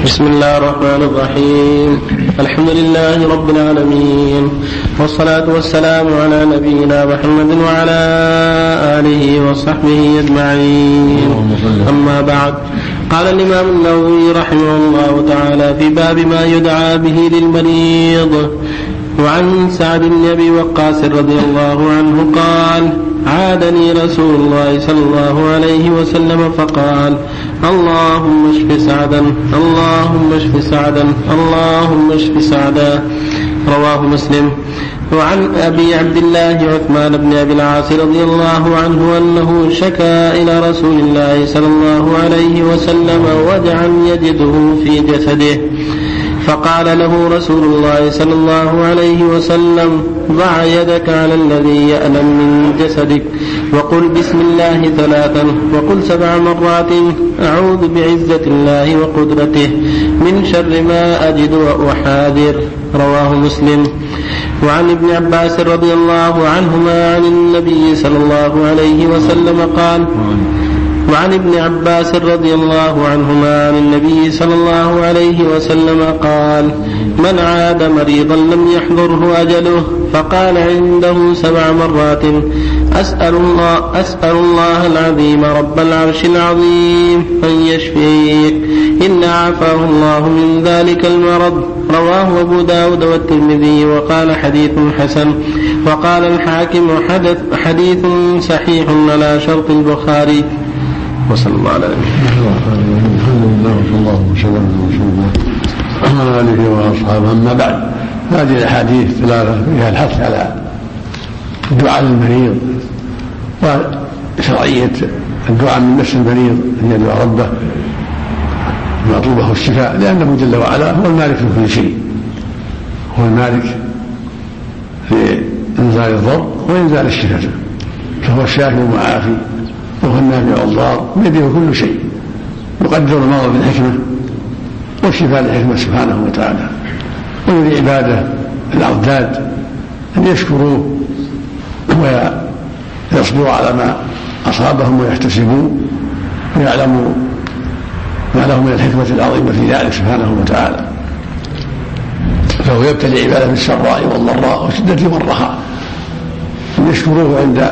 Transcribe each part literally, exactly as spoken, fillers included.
بسم الله الرحمن الرحيم. الحمد لله رب العالمين، والصلاة والسلام على نبينا محمد وعلى آله وصحبه أجمعين. أما بعد، قال الإمام النووي رحمه الله تعالى في باب ما يدعى به للمريض. وعن سعد بن أبي وقاص رضي الله عنه قال: عادني رسول الله صلى الله عليه وسلم فقال: اللهم اشف سعدا، اللهم اشف سعدا، اللهم اشف سعدا. رواه مسلم. وعن أبي عبد الله عثمان بن أبي العاص رضي الله عنه أنه شكا إلى رسول الله صلى الله عليه وسلم وجعا يجده في جسده، فقال له رسول الله صلى الله عليه وسلم: ضع يدك على الذي يألم من جسدك، وقل بسم الله ثلاثا، وقل سبع مرات: أعوذ بعزة الله وقدرته من شر ما أجد وأحاذر. رواه مسلم. وعن ابن عباس رضي الله عنهما عن النبي صلى الله عليه وسلم قال: وعن ابن عباس رضي الله عنهما عن النبي صلى الله عليه وسلم قال: من عاد مريضا لم يحضره أجله فقال عنده سبع مرات: أسأل الله, أسأل الله العظيم رب العرش العظيم أن يشفيك إن عافاه الله من ذلك المرض. رواه أبو داود والترمذي وقال حديث حسن. وقال الحاكم حدث حديث صحيح على شرط البخاري. وصلى الله على نبينا محمد. الحمد لله وصلى الله وسلم على آله وأصحابه. أما بعد، هذه الأحاديث ثلاثة فيها الحث على الدعاء للمريض وشرعية الدعاء من نفس المريض أن يدعو ربه بما طلبه الشفاء، لأنه جل وعلا هو المالك في كل شيء، هو المالك في إنزال الضر وإنزال الشفاء، فهو الشافي المعافي وهو النافع الضار، بيده كل شيء، يقدر المرض بالحكمة والشفاء للحكمة سبحانه وتعالى. ويري عباده الأعداد أن يشكروه ويصبروا على ما أصابهم ويحتسبون ويعلموا ما لهم من الحكمة العظيمة في ذلك سبحانه وتعالى. فهو يبتلي عباده بالسراء والضراء وشدة والرخاء، أن يشكروه عند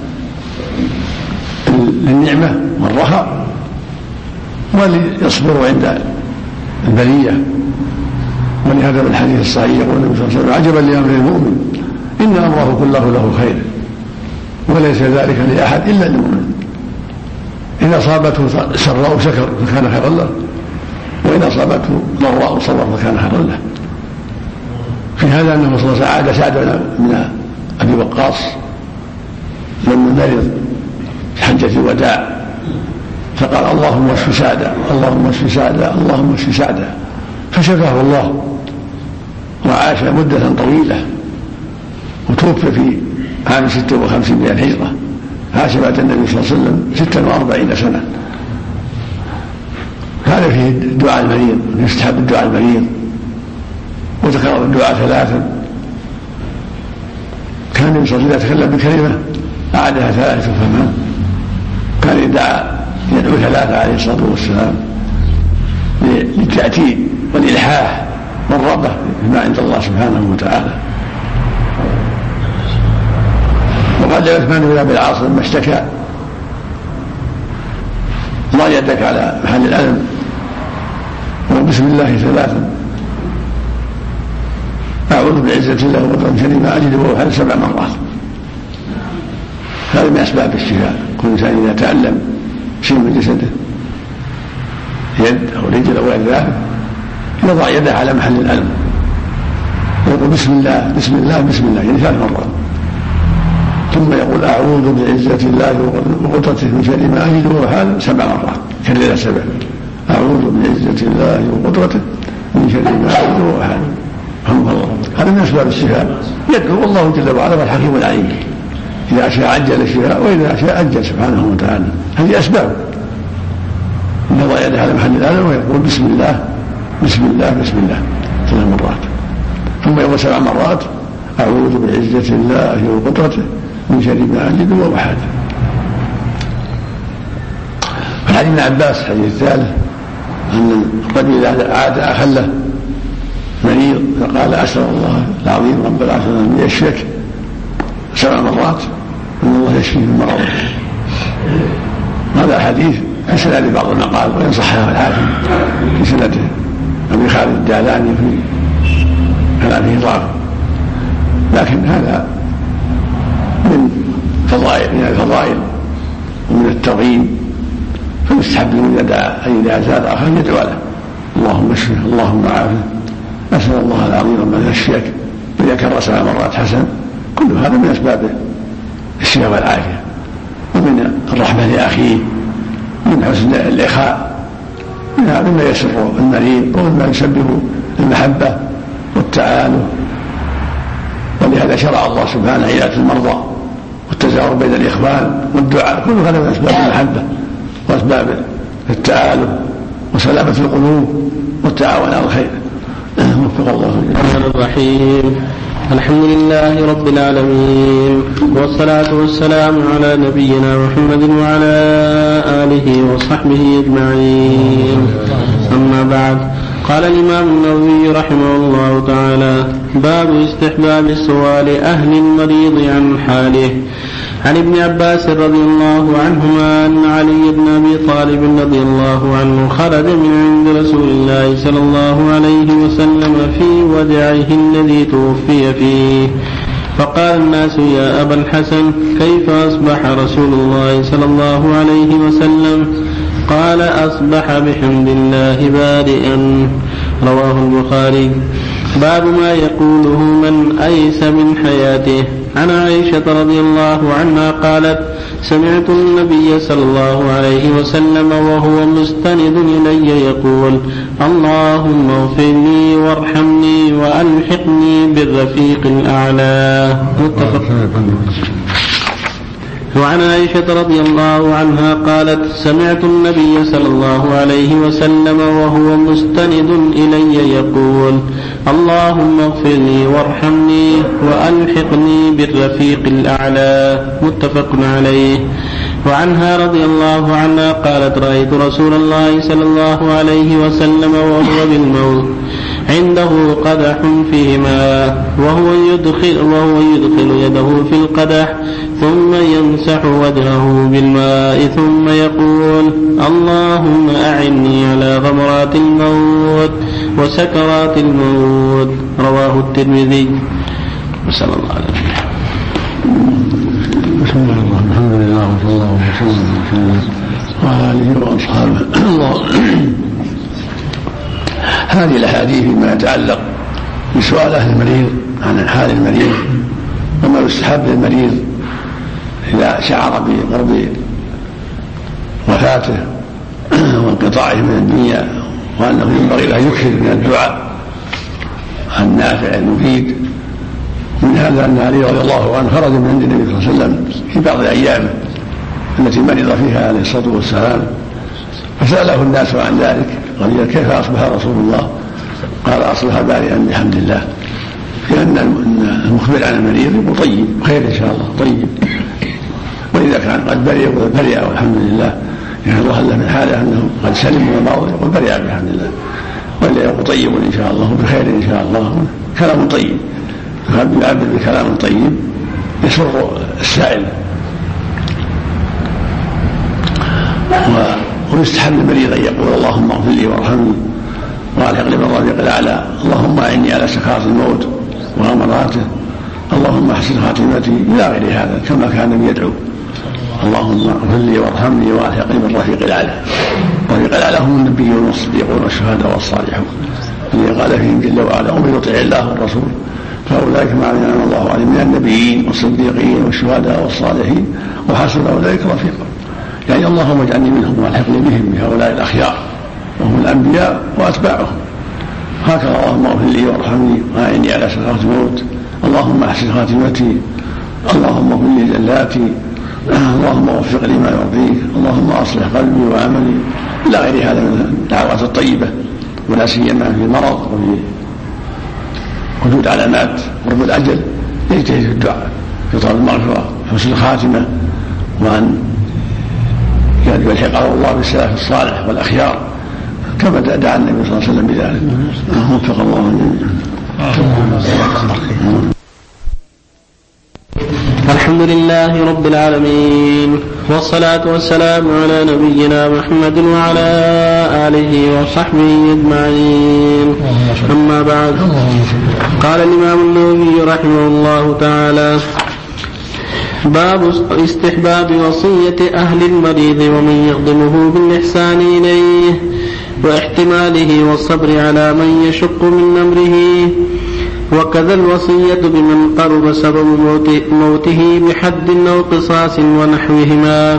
النعمة والرخاء، وليصبروا عند البلية. ولهذا الحديث الصحيح يقول النبي صلى الله عليه وسلم: عجبا لأمر المؤمن إن أمره كله له خير وليس ذلك لأحد إلا المؤمن. إن أصابته سراء شكر فكان خيرا له، وإن أصابته ضراء صبر فكان خيرا له. في هذا أنه صلى الله عليه وسلم عاد سعد من أبي وقاص لما مرض في حجة الوداع، فقال: اللهم اشف سعدا، اللهم اشف سعدا، اللهم اشف سعدا، فشفاه الله وعاش مدة طويلة، وتوفي في عام ستة وخمسين من الهجرة، عاش بعد النبي صلى الله عليه وسلم ستا وأربعين سنة. هذا فيه دعاء المريض، يستحب الدعاء المريض. وذكر الدعاء ثلاثا، كان النبي صلى الله عليه وسلم يتكلم بكلمة أعادها ثلاثة فما كان يدعى يدعو ثلاثة عليه الصلاة والسلام للتأتي والإلحاح والرغبة بما عند الله سبحانه وتعالى. وقال عثمان بن أبي العاص لما اشتكى: ضع يدك على محل الألم وبسم الله ثلاثا، أعوذ بعزة الله وقدرته ما أجد وأحاذر سبع مرات. هذا من أسباب الشفاء. كل إنسان إذا تألم شيء من جسده، يد أو رجل أو غير ذلك، يضع يده على محل الألم ويقول بسم الله بسم الله بسم الله يعني ثلاث مرات، ثم يقول: أعوذ بعزة الله وقدرته من شر ما أجد وأحاذر سبع مرات، كرر سبع: أعوذ بعزة الله وقدرته من شر ما أجد وأحاذر. هذا من أسباب الشفاء. يدعو الله جل وعلا والحكيم العليم، إذا شاء عجل الشفاء وإذا شاء أجل سبحانه وتعالى. هذه أسباب. يضع يده على محل الألم ويقول بسم الله بسم الله بسم الله ثلاث مرات، ثم يقول سبع مرات: أعوذ بعزة الله وقدرته من شر ما أجد وأحاذر. فالحديث ابن عباس الحديث الثالث أن الرجل إذا عاد أخا له مريض فقال أسأل الله العظيم رب العرش العظيم أن يشفيك سبع مرات أن الله يشفيه من مرضه. هذا حديث في سند بعض المقال وإن صححه الحاكم في سنده أبي خالد الدعلاني في كلامه ضعف، لكن هذا من فضائل من الفضائل ومن الترغيب، فيستحب له إذا زاد أخاه أن يدعو له اللهم اشفه اللهم عافه أسأل الله العظيم أن يشفيك، إذا كرر سبع مرات حسن. كل هذا من أسباب الشفاء والعافية ومن الرحمة لأخيه من حسن الإخاء، من هذا ما يسر المريض ومما يسبب المحبة والتعالف. ولهذا شرع الله سبحانه عيادة المرضى والتزاور بين الإخوان والدعاء، كل هذا من أسباب المحبة وأسباب التعالف وسلامة القلوب والتعاون على الخير. وفق الله الرحمن الرحيم. الحمد لله رب العالمين، والصلاة والسلام على نبينا محمد وعلى آله وصحبه أجمعين. أما بعد، قال الإمام النووي رحمه الله تعالى: باب استحباب سؤال أهل المريض عن حاله. عن ابن عباس رضي الله عنهما أن علي بن أبي طالب رضي الله عنه خرج من عند رسول الله صلى الله عليه وسلم في ودعه الذي توفي فيه، فقال الناس: يا أبا الحسن، كيف أصبح رسول الله صلى الله عليه وسلم؟ قال: أصبح بحمد الله بارئا. رواه البخاري. باب ما يقوله من أيس من حياته. عن عائشة رضي الله عنها قالت: سمعت النبي صلى الله عليه وسلم وهو مستند إلي يقول: اللهم اغفر لي وارحمني وألحقني بالرفيق الأعلى. متفق. وعن عائشة رضي الله عنها قالت: سمعت النبي صلى الله عليه وسلم وهو مستند إلي يقول: اللهم اغفر لي وارحمني وألحقني بالرفيق الأعلى. متفق عليه. وعنها رضي الله عنها قالت: رأيت رسول الله صلى الله عليه وسلم وهو بالموت عنده قدح فيه ماء وهو يدخل, وهو يدخل يده في القدح ثم يمسح وجهه بالماء ثم يقول: اللهم أعني على غمرات الموت وسكرات الموت. رواه الترمذي. صلى الله عليه وسلم. بسم الله الحمد لله وصلى الله وسلم وعلى آله وأصحابه. هذه الأحاديث ما يتعلق بسؤال أهل المريض عن حال المريض وما يستحب للمريض إذا شعر بقرب وفاته وانقطاعه من الدنيا، وأنه ينبغي له يكثر من الدعاء النافع المفيد. من هذا أن علي رضي الله عنه خرج من عند النبي صلى الله عليه وسلم في بعض أيامه التي مرض فيها عليه الصلاة والسلام، فسأله الناس عن ذلك، قال: كيف أصبح رسول الله؟ قال: أصبح بارئا بحمد الله، لأن المخبر عن المريض يقول طيب خير إن شاء الله طيب، وإذا كان قد برئ يقول برئ والحمد لله، يعني الله له من حاله أنه قد سلم من المرض يقول برئ بحمد الله، وإلا يقول طيب إن شاء الله بخير إن شاء الله. كلام طيب يعبر بكلام طيب يسر السائل. ويستحب المريض أن يقول: اللهم اغفر لي وارحمني وألحقني بالرفيق الأعلى، اللهم أعني على سكرات الموت وغمراته، اللهم احسن خاتمتي، إلى غير هذا، كما كان النبي يدعو: اللهم اغفر لي وارحمني وألحقني بالرفيق الأعلى. الرفيق الأعلى هم النبيون والصديقون والشهداء والصالحون، الذين قال فيهم جل وعلا: ومن يطع الله والرسول فأولئك مع من أنعم الله عليهم من النبيين والصديقين والشهداء والصالحين وحسن أولئك رفيقا. يعني اللهم اجعلني منهم والحقني بهم بهؤلاء الأخيار وهم الأنبياء وأتباعهم. هكذا: اللهم اغفر لي وارحمني وأعني على سكرات الموت، اللهم احسن خاتمتي، اللهم اغفر لي زلاتي، اللهم وفق لي ما يرضيك، اللهم اصلح قلبي وعملي، الى غير هذا من الدعوات الطيبه، ولا سيما في المرض وفي وجود علامات قرب الاجل يجتهد في الدعاء في طلب المغفره وحسن الخاتمه، وان يلحقه الله بالسلف الصالح والاخيار كما دعا النبي صلى الله عليه وسلم بذلك. وفق الله جميعا. الحمد لله رب العالمين، والصلاة والسلام على نبينا محمد وعلى آله وصحبه أجمعين. أما بعد، قال الإمام النووي رحمه الله تعالى: باب استحباب وصية أهل المريض ومن يخدمه بالإحسان إليه واحتماله والصبر على من يشق من أمره، وكذا الوصية بمن قرب سبب موته بحد أو قصاص ونحوهما.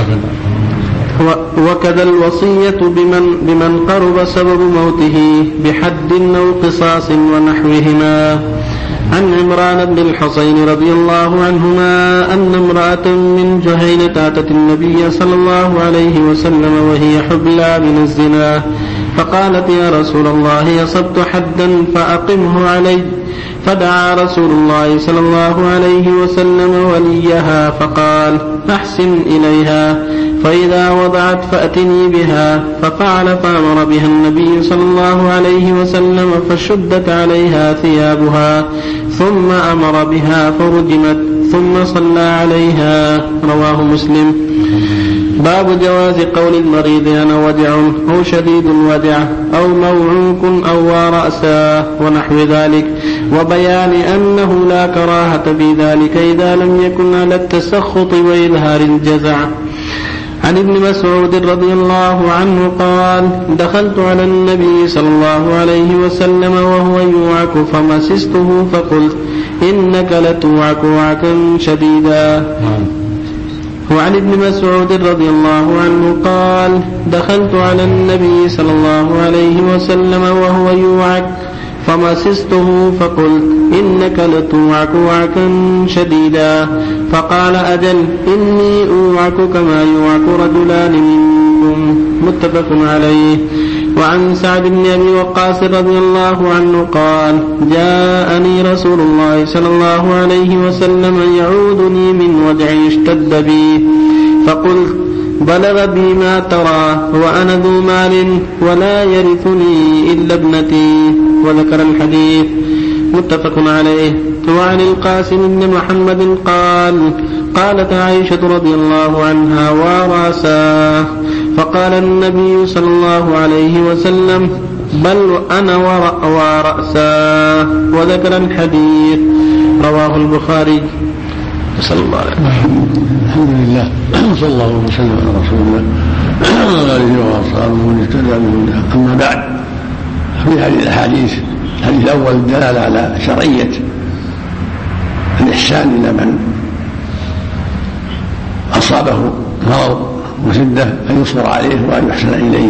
وكذا الوصية بمن, بمن قرب سبب موته بحد أو قصاص ونحوهما. عن عمران بن الحصين رضي الله عنهما أن امرأة من جهينة أتت النبي صلى الله عليه وسلم وهي حبلى من الزنا، فقالت: يا رسول الله، أصبت حدا فأقمه علي. فدعا رسول الله صلى الله عليه وسلم وليها فقال: أحسن إليها، فإذا وضعت فأتني بها. ففعل، فأمر بها النبي صلى الله عليه وسلم فشدت عليها ثيابها، ثم أمر بها فرجمت، ثم صلى عليها. رواه مسلم. باب جواز قول المريض أنا وجع أو شديد الوجع أو موعوك أو رأسا ونحو ذلك، وبيان أنه لا كراهة في ذلك إذا لم يكن على التسخط وإظهار الجزع. عن ابن مسعود رضي الله عنه قال: دخلت على النبي صلى الله عليه وسلم وهو يوعك فمسسته فقلت: إنك لتوعك وعكا شديدا. وعن ابن مسعود رضي الله عنه قال: دخلت على النبي صلى الله عليه وسلم وهو يوعك فمسسته فقلت: إنك لتوعك وعكا شديدا. فقال: أجل، إني أوعك كما يوعك رجلان منكم. متفق عليه. وعن سعد بن أبي وقاص رضي الله عنه قال: جاءني رسول الله صلى الله عليه وسلم يعودني من وجع اشتد بي، فقلت: بلغ بي ما ترى وأنا ذو مال ولا يرثني إلا ابنتي. وذكر الحديث. متفق عليه. وعن القاسم بن محمد قال: قالت عائشة رضي الله عنها: ورأساه. فقال النبي صلى الله عليه وسلم: بل أنا ورأساه. وذكر الحديث. رواه البخاري. صلى الله عليه وسلم. الحمد لله، صلى الله وسلم على رسول الله وعلى آله وأصحابه ومن اهتدى بهداه. أما بعد، في هذه الأحاديث الحديث الأول الدلالة على شرعية الإحسان إلى من أصابه مرض وشدة، أن يصبر عليه وأن يحسن إليه،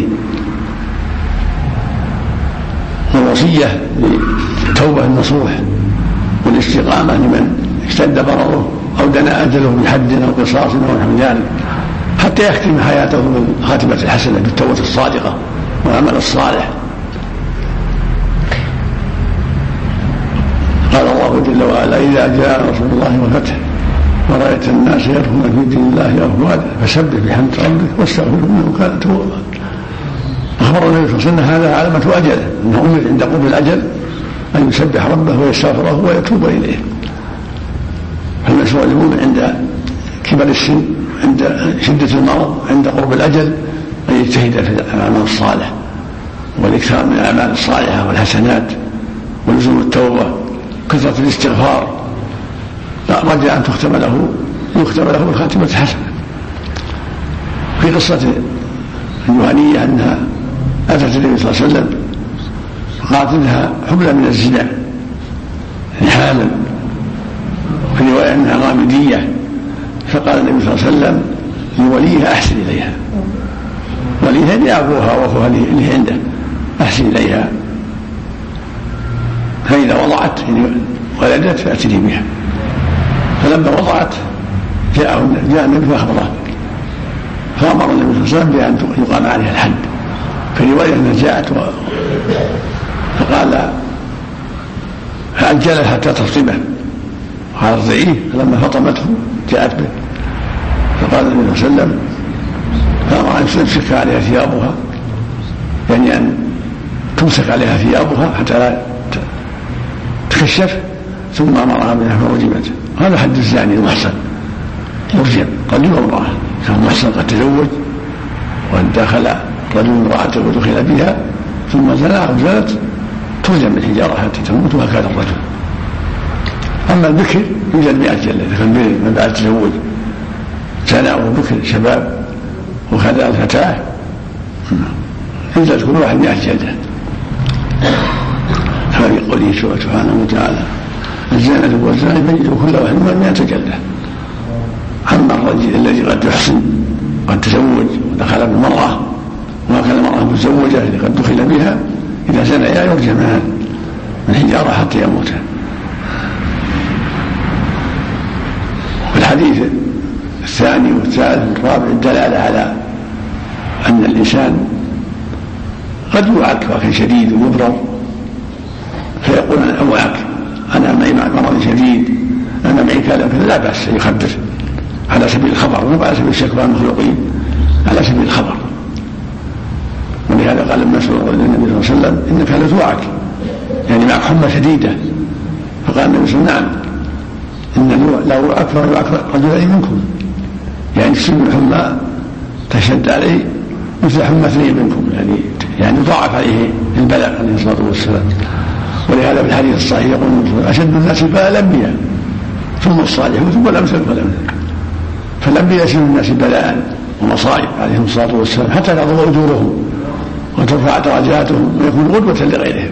والوصية بالتوبة النصوح والاستقامة لمن اشتد مرضه أو دنا أجله بحد أو قصاص أو نحو ذلك، حتى يختم حياته بالخاتمة الحسنة بالتوبة الصادقة والعمل الصالح. قال الله جل وعلا: إذا جاء رسول الله والفتح ورأيت الناس يدخلون في دين الله أفواجا فسبح بحمد ربك واستغفره إنه كان توابا. أخبر النبي صلى الله عليه وسلم هذا علامة أجله، أنه أمر عند قرب الأجل أن يسبح ربه ويستغفره ويتوب إليه. فالمشروع للمؤمن عند كبر السن، عند شدة المرض، عند قرب الأجل، أن يجتهد في الأعمال الصالح والإكثار من الأعمال الصالحة والحسنات ولزوم التوبة، كثرة الاستغفار، رجاء أن تختم له يختم له بالخاتمة الحسنة. في قصة الجهنية أنها أتت النبي صلى الله عليه وسلم فقالت إنها حبلى من الزنا حالا، في رواية أنها غامدية، فقال النبي صلى الله عليه وسلم لوليها: أحسن إليها. وليها لأبوها وأخوها اللي عنده، أحسن إليها، فإذا وضعت ولدت فأتني بها. فلما وضعت جاء جاء النبي فأخبره، فأمر النبي صلى الله عليه وسلم بأن يقام عليها الحد. في رواية أنها جاءت و... فقال فأجلها حتى تفطمه، قال ارضعيه. فلما فطمته جاءت به، فقال النبي صلى الله عليه وسلم فأمر أن تمسك عليها ثيابها يعني أن تمسك عليها ثيابها حتى لا تكشف، ثم أمرها بها فرجمت. هذا حد الزاني المحصن، يرجم. قد يمرأة كان محصن قد تزوج ودخل رجل امرأته ودخل بها ثم زنى أو زنت ترجم بالحجارة حتى تموت، وهكذا الرجل. أما البكر يوجد مئة جلدة، إذا كان من بعد التزوج زنى وبكر شباب وكذا الفتاة يوجد كل واحد مئة جلدة. كما في قوله سبحانه وتعالى: الزانية والزاني فاجلدوا كل واحد منهما مئة جلدة. أما الرجل الذي قد يحسن قد تزوج ودخل بالمرأة، وهكذا المرأة متزوجة التي قد دخل بها إذا زنيا يرجمان بالحجارة حتى يموتا. الحديث الثاني والثالث والرابع الدلالة على أن الإنسان قد يوعك وكان شديد ومضرر، فيقول أنا أوعك، أنا معي مرض شديد، أنا معي كذا كذا، لا بأس يخبر على سبيل الخبر، ولو على سبيل الشكوى المخلوقين، على سبيل الخبر. ولهذا قال ابن مسعود للنبي صلى الله عليه وسلم: إنك لتوعك، يعني معك حمى شديدة. فقال النبي صلى الله عليه وسلم: نعم، إن لو أكثر يؤكثر رجلين منكم، يعني تسمى الحمى تشد عليه مثل حمى اثنين منكم، يعني يعني ضاعف عليه البلاء عليه الصلاة والسلام. ولهذا في الحديث الصحيح يقول: أشد الناس بلاء الأنبياء ثم الصالحون ثم الأمثل فالأمثل. فالأنبياء يشد الناس بلاء ومصائب عليهم الصلاة والسلام حتى تعظم أجورهم وترفع درجاتهم ويكون قدوة لغيرهم.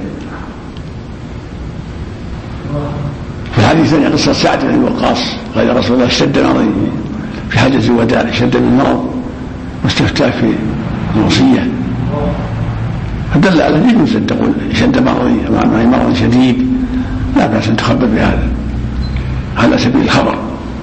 في الحديث الثاني قصة سعد بن أبي وقاص قال: رسول الله اشتد مرضي في حجة الوداع، اشتد من المرض واستفتاه في الوصية، فدل على أن يجوز أن تقول اشتد مرضي معي مرض شديد، لا بأس أن تخبر بهذا على سبيل الخبر.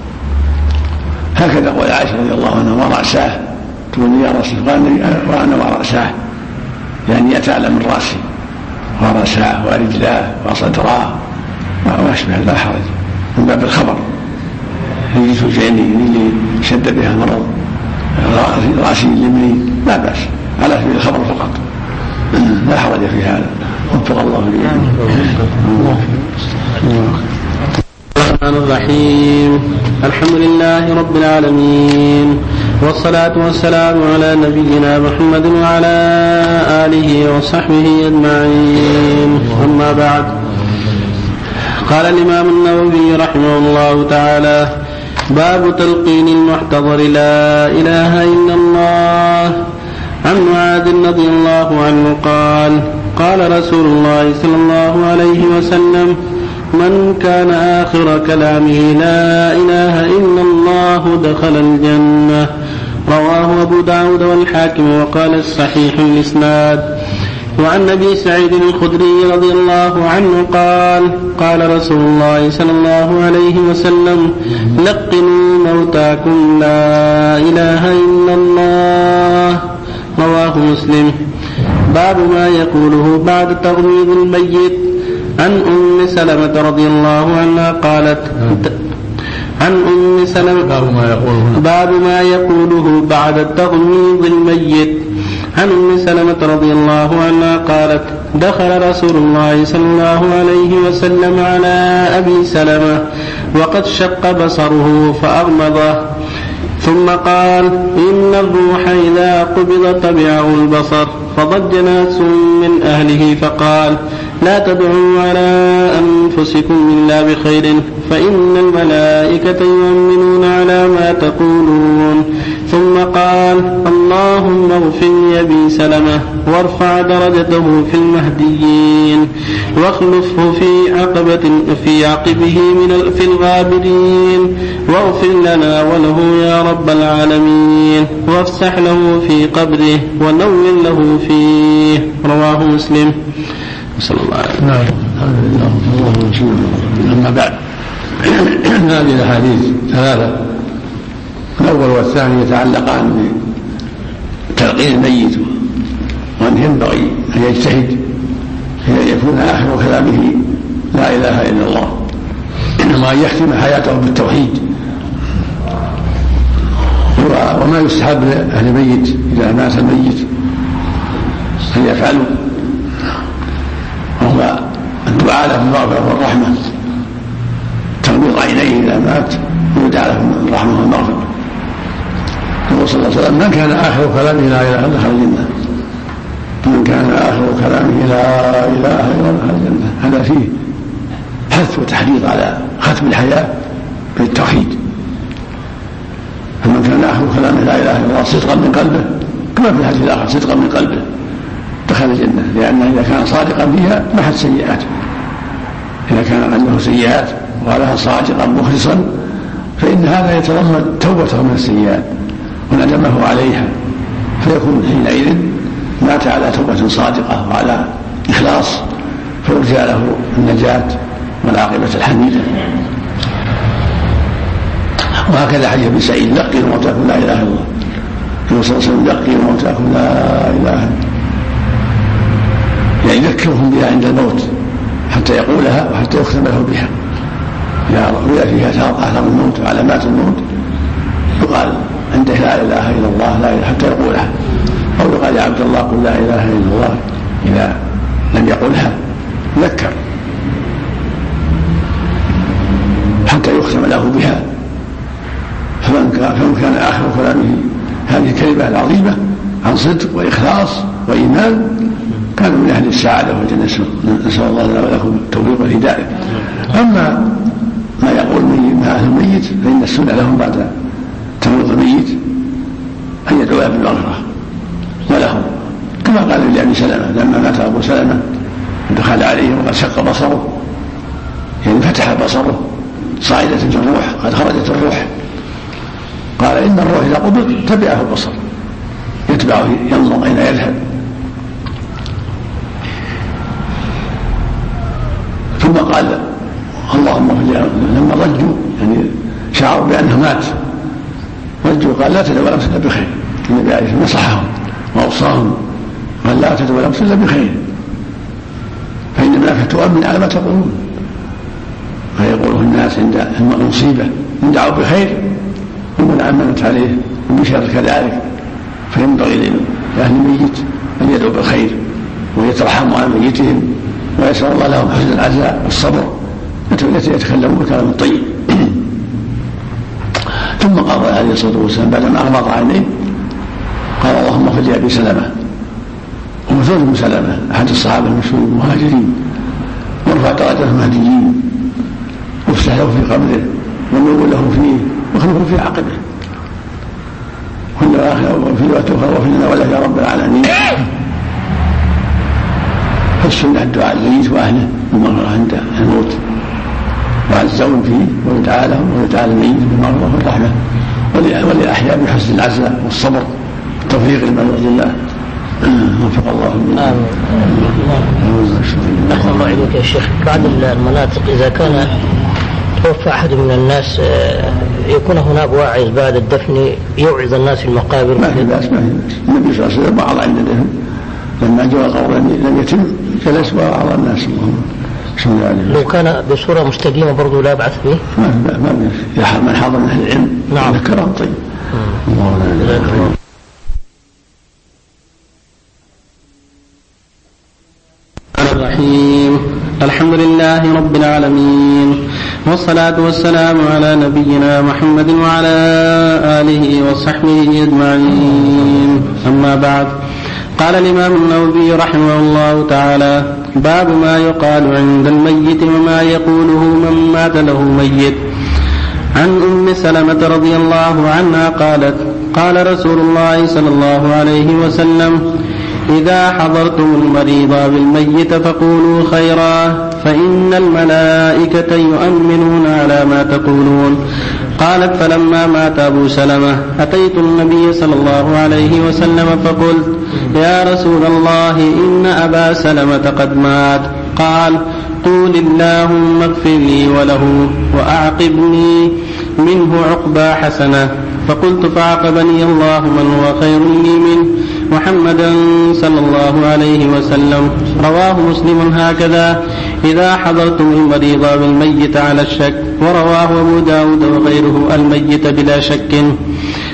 هكذا قال عائشة رضي الله عنها: ورأساه، تقول: يا رسول الله وأنا ورأساه، يعني يتعلم من رأسي، ورأساه ورجلاه وصدراه وما أشبه، لا حرج، من باب الخبر. يجي توجعني اللي شد بها مرض رأسي اليمني، لا بأس، على سبيل الخبر فقط، لا حرج في هذا. وفق الله لي. الرحمن الرحيم. الحمد لله رب العالمين، والصلاة والسلام على نبينا محمد وعلى آله وصحبه أجمعين. أما بعد، قال الإمام النووي رحمه الله تعالى: باب تلقين المحتضر لا إله إلا الله. عن معاذ رضي الله عنه قال: قال رسول الله صلى الله عليه وسلم: من كان آخر كلامه لا إله إلا الله دخل الجنة. رواه أبو داود والحاكم وقال الصحيح الإسناد. وعن أبي سعيد الخدري رضي الله عنه قال: قال رسول الله صلى الله عليه وسلم: لقنوا موتاكم لا إله إلا الله. رواه مسلم. باب ما يقوله بعد تغميض الميت. عن أم سلمة رضي الله عنها قالت: عن أم سلمة باب ما يقوله, باب ما يقوله بعد تغميض الميت. عن أم سلمة رضي الله عنها قالت: دخل رسول الله صلى الله عليه وسلم على أبي سلمة وقد شق بصره فأغمضه، ثم قال: إن الروح إذا قبض تبعه البصر. فضج ناس من أهله فقال: لا تدعوا على أنفسكم إلا بخير، فإن الملائكة يؤمنون على ما تقولون. ثم قال: اللهم اغفر لأبي سلمة وارفع درجته في المهديين واخلفه في عقبة في عقبه من في الغابرين، واغفر لنا وله يا رب العالمين، وافسح له في قبره ونور له فيه. رواه مسلم. صلى الله عليه وسلم. نعم. الحمد لله. أما بعد، هذه الأحاديث ثلاثة، الأول والثاني يتعلقان بتلقين الميت، وأن ينبغي أن يجتهد في أن يكون آخر كلامه لا إله إلا الله، وأن يختم حياته بالتوحيد. وما يستحب لأهل الميت إذا مات الميت فليفعلوا، وهو الدعاء له بالمغفرة والرحمة، تغميض عينيه إذا مات ويدعى له بالرحمة والمغفرة. يقول صلى الله عليه وسلم: من كان آخر كلامه لا إله إلا الله دخل الجنة، من كان آخر كلامه لا إله إلا الله دخل الجنة. هذا فيه حث وتحريض على ختم الحياة بالتوحيد. فمن كان آخر كلامه لا إله إلا الله صدقا من قلبه، كما في الحديث الآخر صدقا من قلبه، دخل الجنة، لأنه إذا كان صادقا فيها محت سيئاته. إذا كان عنده سيئات وقالها صادقا مخلصا فإن هذا يتضمن توبته من السيئات وندمه عليها، فيكون حينئذ مات على توبة صادقة وعلى إخلاص، فيرجى له النجاة والعاقبة الحميدة. وهكذا حديث ابن سعيد: لقنوا موتاكم لا إله إلا الله. النبي صلى الله عليه وسلم: لقنوا موتاكم لا إله إلا الله، يعني يذكرهم بها عند الموت حتى يقولها وحتى يختم له بها. إذا رؤي فيها آثار الموت وعلامات الموت يقال عنده لا إله إلا الله لا إله حتى يقولها، أو يقال: يا عبد الله قل لا إله إلا الله. إذا لم يقولها ذكر حتى يختم له بها. فمن كان آخر كلامه هذه الكلمة العظيمة عن صدق وإخلاص وإيمان كانوا من أهل السعادة والجنة. نسأل الله لنا ولكم التوفيق والهداية. أما ما يقول مع أهل الميت فإن السنة لهم بعد تموت الميت أن يدعو بالمغفرة ولهم، كما قال لأبي سلمة لما مات أبو سلمة دخل عليه وقد شق بصره، يعني فتح بصره، صعدت الروح، قد خرجت الروح، قال: إن الروح إذا قبض تبعه البصر، يتبعه ينظر أين يذهب. ثم قال: اللهم اغفر. لما ضجوا يعني شعروا بأنه مات ضجوا، قال: لا تدعوا نفسا إلا بخير. النبي عليه الصلاة والسلام نصحهم وأوصاهم، قال: لا تدعوا نفسا إلا بخير، فإن الملائكة تؤمن على ما تقولون. فيقوله الناس عند المصيبة: إن دعوا بخير ومن أمنت عليه وبشر كذلك. فينبغي لأهل الميت أن يدعوا بالخير ويترحموا على ميتهم ويسأل الله لهم حسن العزاء والصبر التي يتكلمون بكلام الطيب. ثم قال عليه الصلاة والسلام بعدما أغمض عينيه قال: اللهم اغفر لأبي سلمة، هو زوج ابن سلمة أحد الصحابة المشهورين المهاجرين، وارفع درجته المهديين، وافتح له في قبره ونور له فيه واخلفه في عقبه. كل آخر وفي وقته واغفر لنا وله يا رب العالمين. فالسنة الدعاء للميت وأهله بالمغفرة عند الموت، ويعزون فيه ويدعى لهم ويدعى للميت بالمغفرة والرحمة، وللأحياء بحسن العزاء والصبر والتوفيق لما يرضي الله. وفق الله منه. أحسن الله إليك يا شيخ. بعض المناطق إذا كان توفى أحد من الناس يكون هناك واعظ بعد الدفن يوعظ الناس في المقابر. ما في بأس، ما في بأس. النبي صلى الله عليه وسلم وعظ عند الدفن لما جاء القبر لم يتم جلس وعظ الناس. لو كان بصورة مستديمة برضو لا بأس به. ما في ما في من حضر من أهل العلم نعم ذكرهم طيب. الله لا إله. الرحيم. الحمد لله رب العالمين، والصلاة والسلام على نبينا محمد وعلى آله وصحبه أجمعين. أما بعد، قال الإمام النووي رحمه الله تعالى: باب ما يقال عند الميت وما يقوله من مات له ميت. عن أم سلمة رضي الله عنها قالت: قال رسول الله صلى الله عليه وسلم: إذا حضرتم المريض بالميت فقولوا خيرا، فإن الملائكة يؤمنون على ما تقولون. قالت: فلما مات أبو سلمة أتيت النبي صلى الله عليه وسلم فقلت: يا رسول الله إن أبا سلمة قد مات. قال: قول اللهم اغفر لي وله وأعقبني منه عقبى حسنة. فقلت: فعقبني الله من هو خير لي منه محمدا صلى الله عليه وسلم. رواه مسلم هكذا: إذا حضرتم المريض بالميت على الشك. ورواه أبو داود وغيره الميت بلا شك.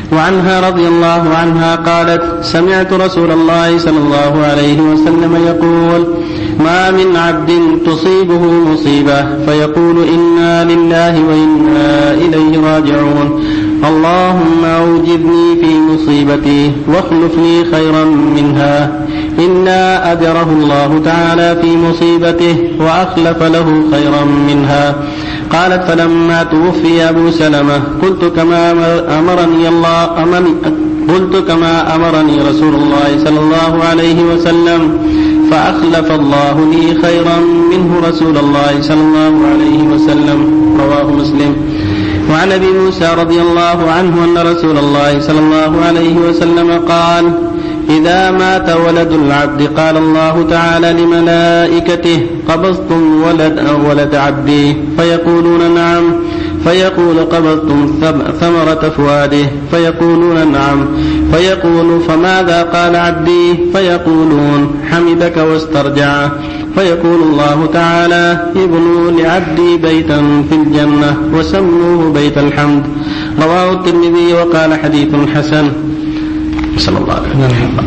وعنها رضي الله عنها قالت: سمعت رسول الله صلى الله عليه وسلم يقول: ما من عبد تصيبه مصيبة فيقول إنا لله وإنا إليه راجعون، اللهم أوجبني في مصيبتي واخلفني خيرا منها، إلا أجره الله تعالى في مصيبته وأخلف له خيرا منها. قالت: فلما توفي أبو سلمة قلت كما أمرني الله أمرني قلت كما أمرني رسول الله صلى الله عليه وسلم، فأخلف الله لي خيرا منه رسول الله صلى الله عليه وسلم. رواه مسلم. وعن أبي موسى رضي الله عنه أن رسول الله صلى الله عليه وسلم قال: إذا مات ولد العبد قال الله تعالى لملائكته: قبضتم ولد ولد عبدي؟ فيقولون: نعم. فيقول: قبضتم ثمرة فؤاده؟ فيقولون: نعم. فيقول: فماذا قال عبدي؟ فيقولون: حمدك واسترجع. فيقول الله تعالى: ابنوا لعبدي بيتا في الجنة وسموه بيت الحمد. رواه الترمذي وقال: حديث حسن. صلى الله عليه وسلم.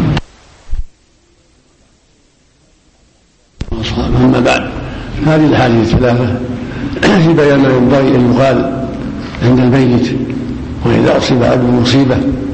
أما بعد، هذه الأحاديث الثلاثة في بيان ما ينبغي أن يقال عند الميت وإذا أصيب عبد بمصيبة.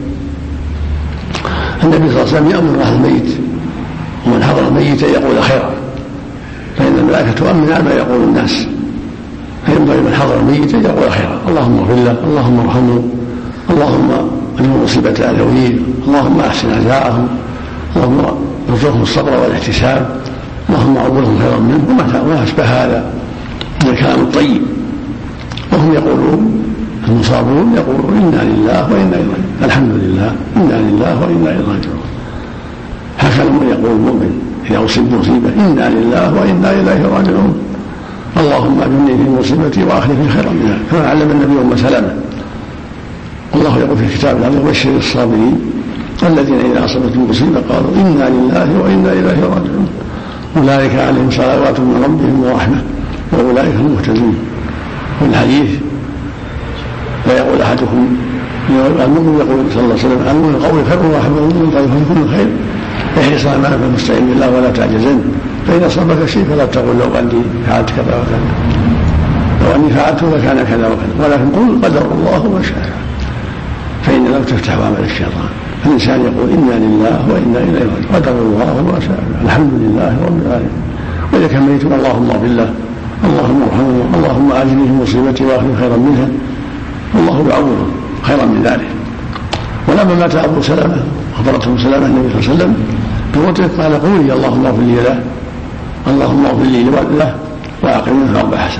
النبي صلى الله عليه وسلم يأمر أهل الميت ومن حضر الميت أن يقول خيرا، فإن الملائكة تؤمن على ما يقول الناس، فينبغي من حضر الميت أن يقول خيرا: اللهم اغفر له، اللهم ارحمه، اللهم أجر مصيبة أهله، اللهم أحسن عزاءهم، اللهم ارزقهم الصبر والاحتساب، اللهم عوضهم خيرا منه، وما أشبه هذا من الكلام الطيب. وهم يقولون، المصابون يقولون: إنا لله وإنا إليه راجعون، الحمد لله، إنا لله وإنا إليه راجعون. هكذا يقول المؤمن إذا أصيب مصيبة: إنا لله وإنا إليه راجعون، اللهم أجرني في مصيبتي وأخلفني خيرا منها، كما علم النبي أم سلمة. والله يقول في الكتاب العزيز: وبشر الصابرين الذين إذا أصابتهم مصيبة قالوا إنا لله وإنا إليه راجعون، أولئك عليهم صلوات من ربهم ورحمة وأولئك هم المهتدون. والحديث: لا يقول أحدكم، المؤمن يقول صلى الله عليه وسلم: المؤمن القول خير ورحمة ومن طيب كل خير، احرص على ما فمستعين بالله ولا تعجزن، فإن أصابك شيء فلا تقول لو أني فعلت كذا وكذا، لو أني فعلت فكان كذا وكذا، ولكن قل قدر الله وما شاء، فإن لم تفتح عمل الشيطان. الإنسان يقول: إنا لله وإنا إليه راجعون، قدر الله وما شاء، الحمد لله رب العالمين. وإذا كان ميت: اللهم اغفر له، اللهم ارحمه، اللهم أجرني في مصيبتي وأخلف خيرا منها، والله يعوضه خيرا من ذلك. ولما مات أبو سلمة أخبرته سلمة النبي صلى الله عليه وسلم بموته قال: قولي اللهم اغفر لي له، اللهم اغفر لي له وأقمه عقبى حسنة.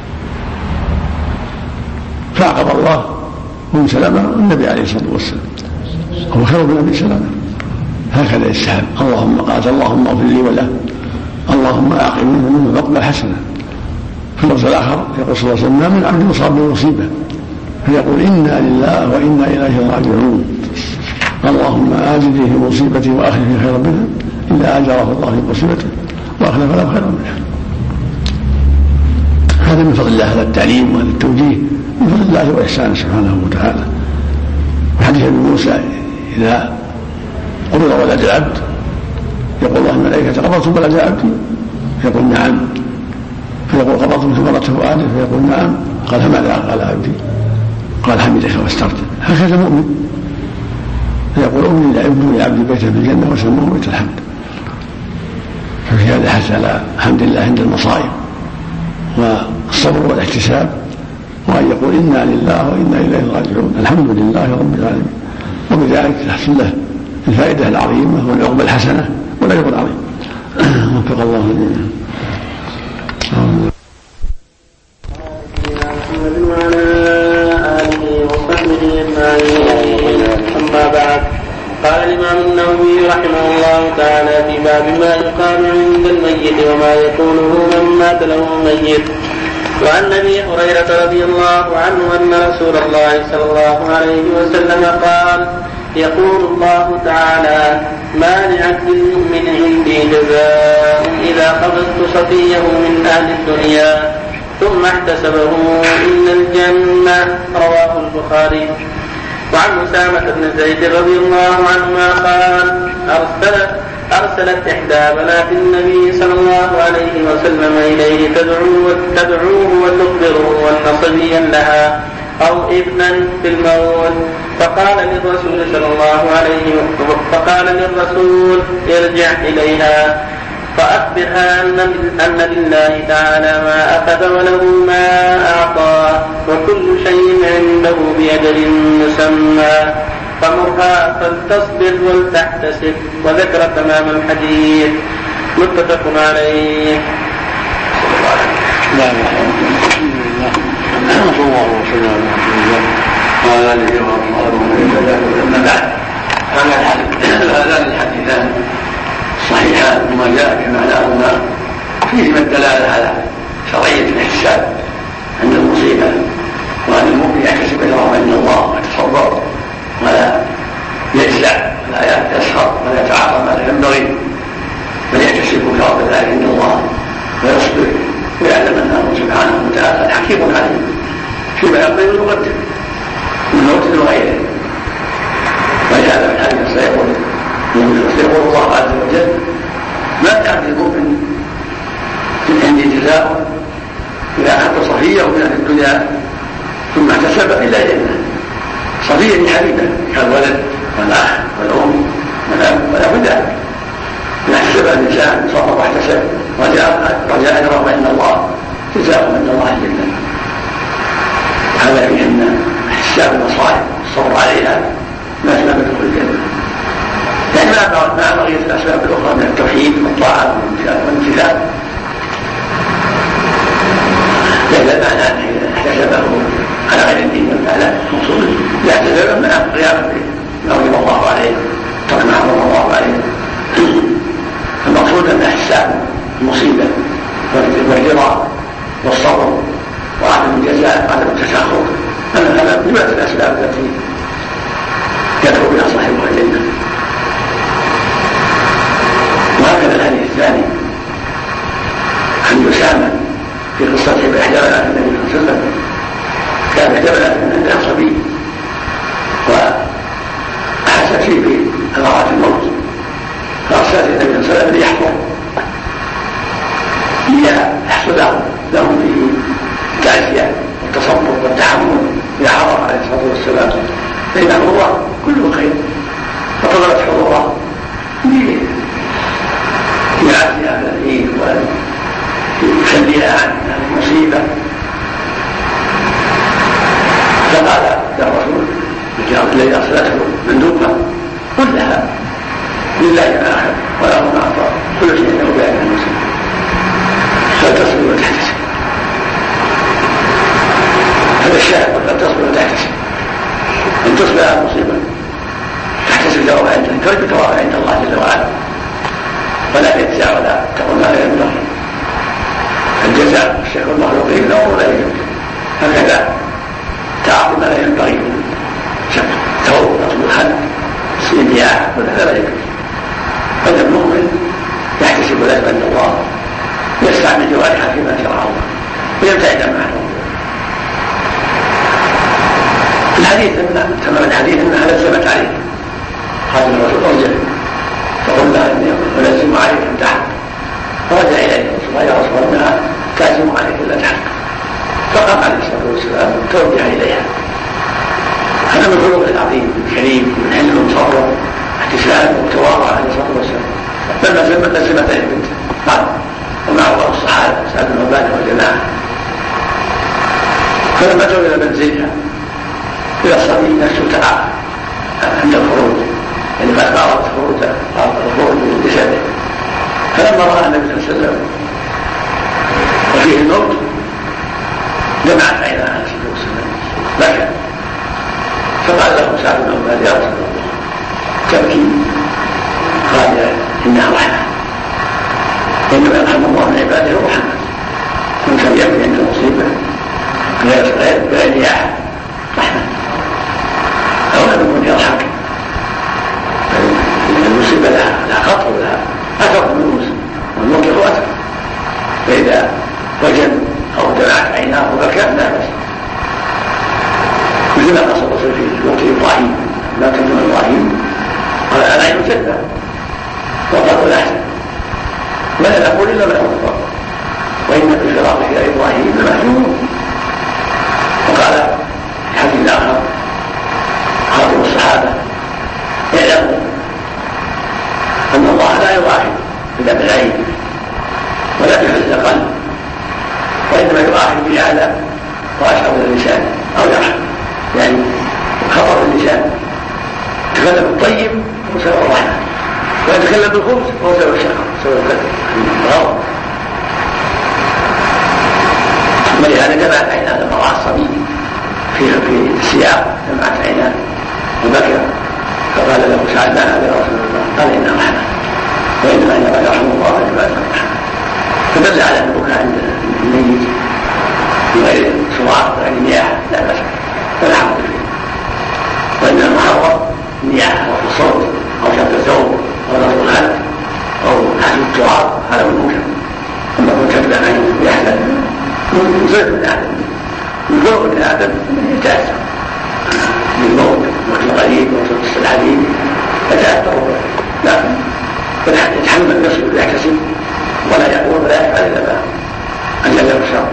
فعقب الله أم سلمة النبي عليه الصلاة والسلام، هو خير من أبي سلمة. هكذا يستحب: اللهم قال اللهم اغفر لي وله، اللهم أقمه منه عقبى حسنة. في اللفظ الآخر يقول صلى الله عليه وسلم: ما من عبد مصاب بمصيبة فيقول إنا لله وإنا إليه راجعون، اللهم آجرني في مصيبتي وأخلفني خيرا منها، إلا أجره الله في مصيبته وأخلف له خيرا منها. هذا من فضل الله، هذا التعليم وهذا التوجيه من فضل الله وإحسانه سبحانه وتعالى. وحديث ابن موسى: إذا قبض ولد العبد يقول الله الملائكة: قبضتم ولد عبدي؟ فيقول: نعم. فيقول: قبضتم ثمرة فؤاده؟ فيقول: نعم. قال: فماذا قال عبدي؟ قال: حمدك واسترجع. هكذا مؤمن فيقول: ابنوا لعبدي بيتا في الجنة وسموه بيت الحمد. ففي هذا حث على حمد الله عند المصائب والصبر والاحتساب، وأن يقول: إنا لله وإنا إليه راجعون، الحمد لله رب العالمين. وبذلك تحصل له الفائدة العظيمة والعقبة الحسنة والأجر العظيم. وفق الله جميعا. أما بعد، قال الإمام النووي رحمه الله تعالى في باب ما يقال عند الميت وما يقوله من مات له ميت. وعن أبي هريرة رضي الله عنه أن رسول الله صلى الله عليه وسلم قال: يقول الله تعالى: ما لعبد المؤمن عندي جزاء إذا قبضت صفيه من أهل الدنيا ثم احتسبه إلا الجنة. رواه البخاري. وعن أسامة بن زيد رضي الله عنهما قال أرسلت أرسلت إحدى بنات النبي صلى الله عليه وسلم إليه تدعوه, تدعوه وتخبره أن صبيا لها أو ابنا في الموت، فقال للرسول صلى الله عليه وسلم فقال للرسول ارجع إليها فأخبرها أن لله تعالى ما أخذ وله ما أعطى وكل شيء عنده بأجل مسمى، فمرها فلتصبر ولتحتسب، وذكر تمام الحديث. متفق عليه. صلى الله وسلم على رسول الله وعلى اله واصحابه ومن تبعهم اما بعد. هذان الحديثان صحيحان وما جاء بمعناهما فيهما الدلاله على شرعيه الاحتساب عند المصيبه، وان المؤمن يحتسب اجره عند الله ويتصبر ولا يجزع ولا يسخر ولا يتعاطى ما لا ينبغي، بل يحتسب ثواب ذلك عند الله ويصبر ويعلم انه سبحانه وتعالى حكيم عليم فيما يقضي ويقدر من موت وغيره. ولهذا في الحديث سيقول سيقول الله عز وجل ما كان للمؤمن من عندي جزاء اذا اخذ صفيه من اهل الدنيا ثم احتسب الى جنه. صفيه حبيبه كالولد والاخ والام والاب ولا بد ذلك. اذا احتسب الانسان صبر واحتسب رجاء اجره عند الله جزاء عند الله الجنه. هذا فيه ان احتساب المصائب الصبر عليها ما اسباب دخول الجنه، يعني مع بقيه الاسباب الاخرى من التوحيد والطاعه والامتثال. لهذا معنى ان احتسبه على غير الدين والفعل المقصود لا احتسب مع قيامه بما وجب الله عليه ترك ما حرم الله عليه. المقصود ان احتساب المصيبه والرضا والصبر وعدم الجزاء وعدم التسخط هذا جمله الاسباب التي يدعو بها صاحبها الجنه. وهكذا الحديث الثاني عن أسامة في قصة إحدى بنات النبي صلى الله عليه وسلم. كان إحدى بنات من عندها صبي وأحست فيه بأمارات الموت، فأرسلت النبي صلى الله عليه وسلم ليحضر ليحصل لهم في التعزية والتصبر والتحمل إذا حضر عليه الصلاة والسلام، فإن الله كله خير. فطلبت حضوره ليعزي هذا العيد ويخليها عن المصيبة. فقال يا رسول الذي أرسلته مندوبها قل لها لله ما أخذ وله ما أعطى كل شيء له بأجل مسمى، فلتصبر وتحتسب. هذا الشاهد فلتصبر وتحتسب، أن تصبر على المصيبة تحتسب ثواب عند ترجو ثواب عند الله جل وعلا، ولا يجزع ولا تقول ما لا ينبغي. الجزاء الشيخ المخلوقين لا ولا يمكن، هكذا تعاطي ما لا ينبغي من ثوب رسم الخلق السيئات ولا لا يمكن. هذا المؤمن يحتسب ذلك عند الله ويستعمل جوارحه فيما شرعه ويبتعد عن معه. الحديث ان تمام الحديث انها لزمت عليه، قال الرسول ارجع فقل لها اني الزم عليك ان تحت، فرجع اليه قال يا رسول الله انها تعزم عليك الا تحت، فقام عليه الصلاه والسلام توجه اليها. هذا من الخلق العظيم الكريم من حلم وصبر واحتساب وتواضع عليه الصلاه والسلام. لما زمت لزمت عليه البنت قال ومعه الصحابه سعد بن عباده والجماعه. فلما جاءوا الى منزلها الى الصبي نفسه تعب عند الخروج، يعني قد أراد خروج الخروج من جسده. فلما رأى النبي صلى الله عليه وسلم وفيه الموت دمعت عينها عليه الصلاة والسلام بكى، فقال له سعد بن عباده يا رسول الله تبكي؟ قال إنها رحمة، وإنما يرحم الله من عباده الرحمة، من كان يبكي عند المصيبة غير أحد رحمة، أولا يكون يضحك لأن المصيبة لها خطر ولها أثر من الموت، والموقف أثر، فإذا وجد أو دمعت عيناه وبكى لا بأس، مثل ما قصد الرسول في وقت إبراهيم والضرب الأحسن ولا نقول إلا ما هو الضرب وإن في الفراق إلى إبراهيم لمحجوب. وقال حديث آخر خاطب الصحابة اعلموا أن الله لا يؤاخذ إلا بالعين ولا بحزن القلب وإنما يؤاخذ بهذا وأشعر اللسان أو يرحم يعني خطر اللسان تكلم الطيب هو سبب الرحمة ويتكلم بالخبز هو سبب الشقاء سبب الغضب. ولهذا جمعت عيناه لما رأى الصبي في في السياق جمعت عيناه وبكى فقال له سعد ما هذا يا رسول الله؟ قال إنها رحمة وإنما إنما يرحم الله عباده الرحمة. فدل على أن البكاء عند الميت بغير صراخ وغير نياحة لا بأس ولا حرج فيه، وإنما المحرم النياحة أو الصوت أو شد الثوب أو ضرب الخد أو حشو التراب هذا هو المنكر. أما كنت تبدأ عينه ويحزن يصير من آدم من فوق من آدم يتأثر بالموت وقت القريب وقت الحديث يتأثر لكن يتحمل نفسه ويحتسب ولا يقول ولا يفعل إلا ما أنزل له الشر.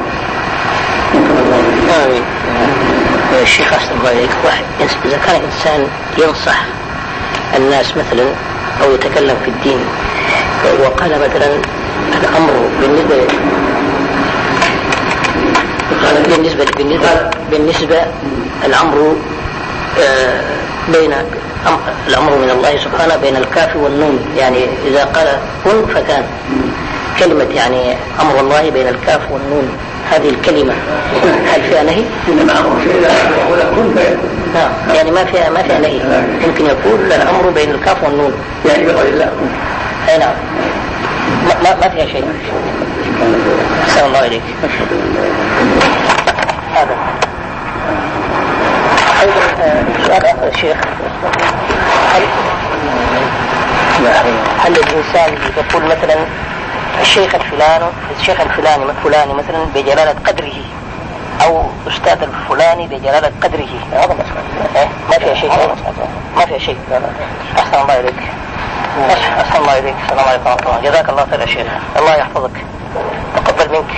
آمين. الشيخ أحسن الله إليك، واحد إذا كان إنسان ينصح الناس مثلا أو يتكلم في الدين وقال مثلا الأمر بالنسبة بالنسبة بالنسبة بالنسبة الأمر بين الأمر من الله سبحانه بين الكاف والنون، يعني إذا قال كن فكان، كلمة يعني أمر الله بين الكاف والنون هذه الكلمة هل فيها نهي؟ إنما أمر شيء لا يقول كن فيكون. نعم يعني ما فيها ما فيها نهي، يمكن يقول الأمر بين الكاف والنون يعني بقول الله. أي نعم ما ما فيها شيء. أحسن الله إليك. هذا أيضا سؤال آخر الشيخ، هل هل الإنسان يقول مثلا الشيخ الفلاني الشيخ الفلاني فلاني مثلا بجلالة قدره أو أستاذ الفلاني بجلالة قدره هذا مسألة ما فيها شيء ما فيها شيء. أحسن الله إليك. أحسن الله إليك. السلام عليكم ورحمة الله. جزاك الله خير يا شيخ، الله يحفظك تقبل منك.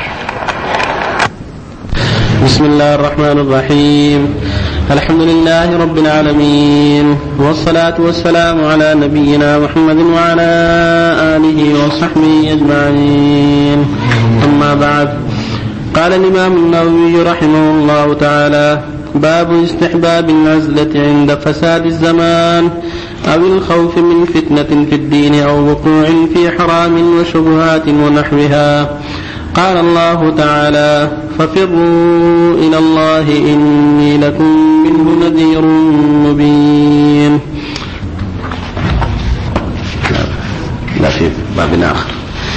بسم الله الرحمن الرحيم. الحمد لله رب العالمين والصلاة والسلام على نبينا محمد وعلى آله وصحبه أجمعين. أما بعد، قال الإمام النووي رحمه الله تعالى: باب استحباب العزلة عند فساد الزمان أو الخوف من فتنة في الدين أو وقوع في حرام وشبهات ونحوها. قال الله تعالى: ففروا إلى الله إني لكم منه نذير مبين. لا في باب آخر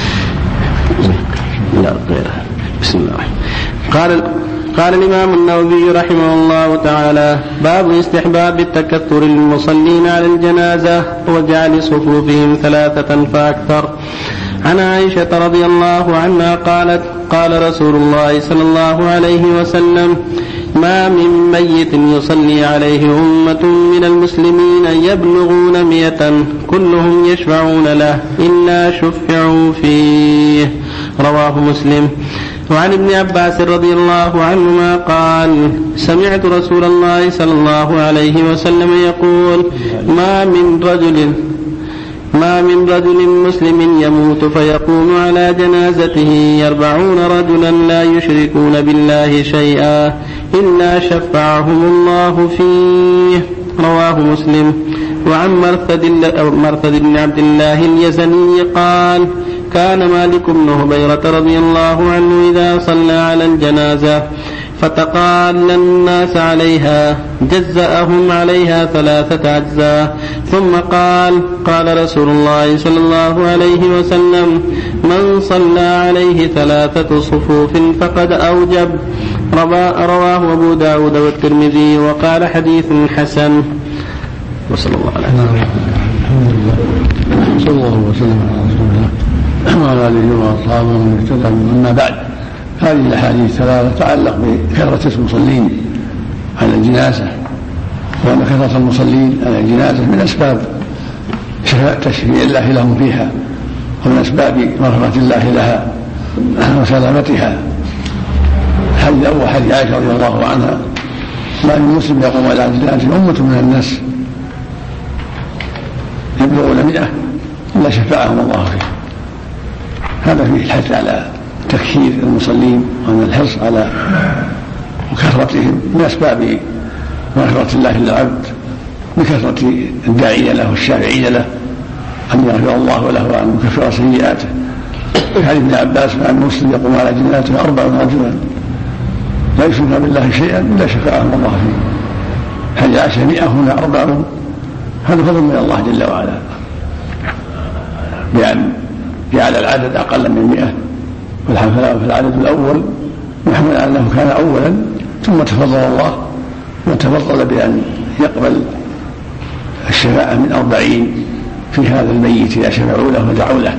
لا غيره. بسم الله. قال قال الإمام النووي رحمه الله تعالى: باب استحباب التكثر للمصلين على الجنازة وجعل صفوفهم ثلاثة فأكثر. عن عائشة رضي الله عنها قالت: قال رسول الله صلى الله عليه وسلم: ما من ميت يصلي عليه أمة من المسلمين يبلغون مئة كلهم يشفعون له إلا شفعوا فيه. رواه مسلم. وعن ابن عباس رضي الله عنهما قال: سمعت رسول الله صلى الله عليه وسلم يقول: ما من رجل ما من رجل مسلم يموت فيقوم على جنازته أربعون رجلا لا يشركون بالله شيئا إلا شفعهم الله فيه. رواه مسلم. وعن مرثد بن عبد الله اليزني قال: كان مالك بن هبيرة رضي الله عنه إذا صلى على الجنازة فتقال الناس عليها جزأهم عليها ثلاثة أجزاء ثم قال: قال رسول الله صلى الله عليه وسلم: من صلى عليه ثلاثة صفوف فقد أوجب. رواه أبو داود والترمذي وقال: حديث حسن. وصلى الله عليه وسلم. صلى الله وسلم على رسول الله وعلى آله وأصحابه ومن اهتدى بهم. أما بعد، هذه الأحاديث الثلاثة تتعلق بكثرة المصلين على الجنازة، وأن كثرة المصلين على الجنازة من أسباب تشفيع الله لهم فيها ومن أسباب مغفرة الله لها وسلامتها. الحديث الأول حديث عائشة رضي الله عنها: ما من مسلم يقوم على جنازة أمة من الناس يبلغون مئة إلا شفعهم الله فيه. هذا فيه الحث على تكثير المصلين ومن الحرص على مكثرتهم من أسباب مغفرة الله للعبد بكثرة الداعين له والشافعين له أن يغفر الله له وأن يكفر سيئاته. في حديث ابن عباس: ما من مسلم يقوم على جنازته أربع رجلا لا يشركون بالله شيئا إلا شفعهم الله فيه. حديث عائشة: مئة هنا أربعون. هذا فضل من الله جل وعلا بأن جعل العدد أقل من مئة، فالعدد الأول محمل على أنه كان أولا، ثم تفضل الله وتفضل بأن يقبل الشفاعة من أربعين في هذا الميت إذا شفعوا له ودعوا له.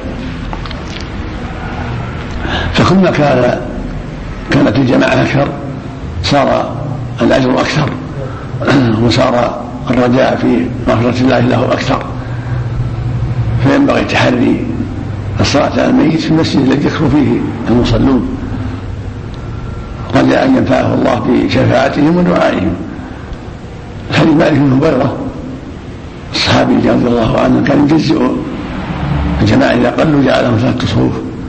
فكلما كان كانت الجماعة أكثر صار الأجر أكثر وصار الرجاء في مغفرة الله له أكثر. فينبغي تحري الصلاة على الميت في المسجد الذي يكثر فيه المصلون، قد أن ينفعه الله بشفاعتهم ودعائهم. الحديث مالك بن هبيرة الصحابي رضي الله عنه كان يجزئ الجماعة إذا قلوا جعلهم ثلاثة صفوف،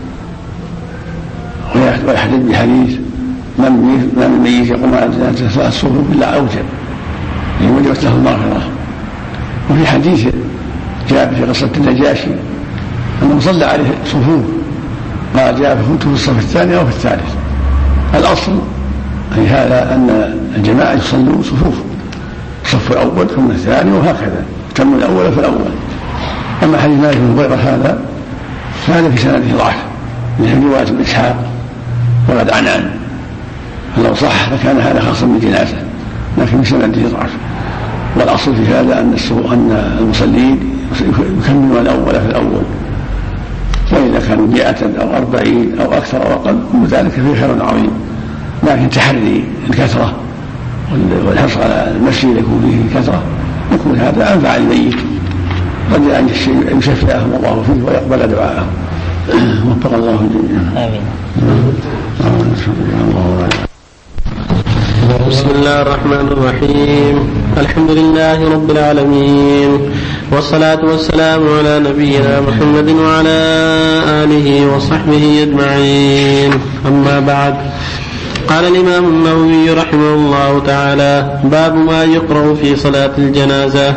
ويحدث بحديث: من من الميت يقوم على جنازته ثلاث صفوف إلا أوجب لوجبت له المغفرة. وفي حديث جاء في قصة النجاشي أنه صلى عليه صفوف، قال: جاء فكنت في الصف الثاني أو في الثالث. الأصل أي هذا أن الجماعة يصلوا صفوف، الصف الأول ثم الثاني وهكذا، تم الأول فالأول. أما حديث مالك بن هبيرة هذا فهذا في سنده ضعف من رواية ابن إسحاق وقد عنعن، فلو صح فكان هذا خاصا بالجنازة، لكن في سنده ضعف. والأصل في هذا أن أن المصلين يكملون الأول في الأول، وإذا كانوا مئة أو أربعين أو أكثر أو أقل كل ذلك فيه خير عظيم. لكن تحري الكثرة والحرص على المسجد يكون فيه كثرة يكون هذا أنفع الميت، قد أن يشفعهم الله فيه ويقبل دعاءهم. وفق الله جميعا. آمين. بسم الله الرحمن الرحيم. الحمد لله رب العالمين، والصلاة والسلام على نبينا محمد وعلى آله وصحبه أجمعين. أما بعد، قال الإمام النووي رحمه الله تعالى: باب ما يقرأ في صلاة الجنازة.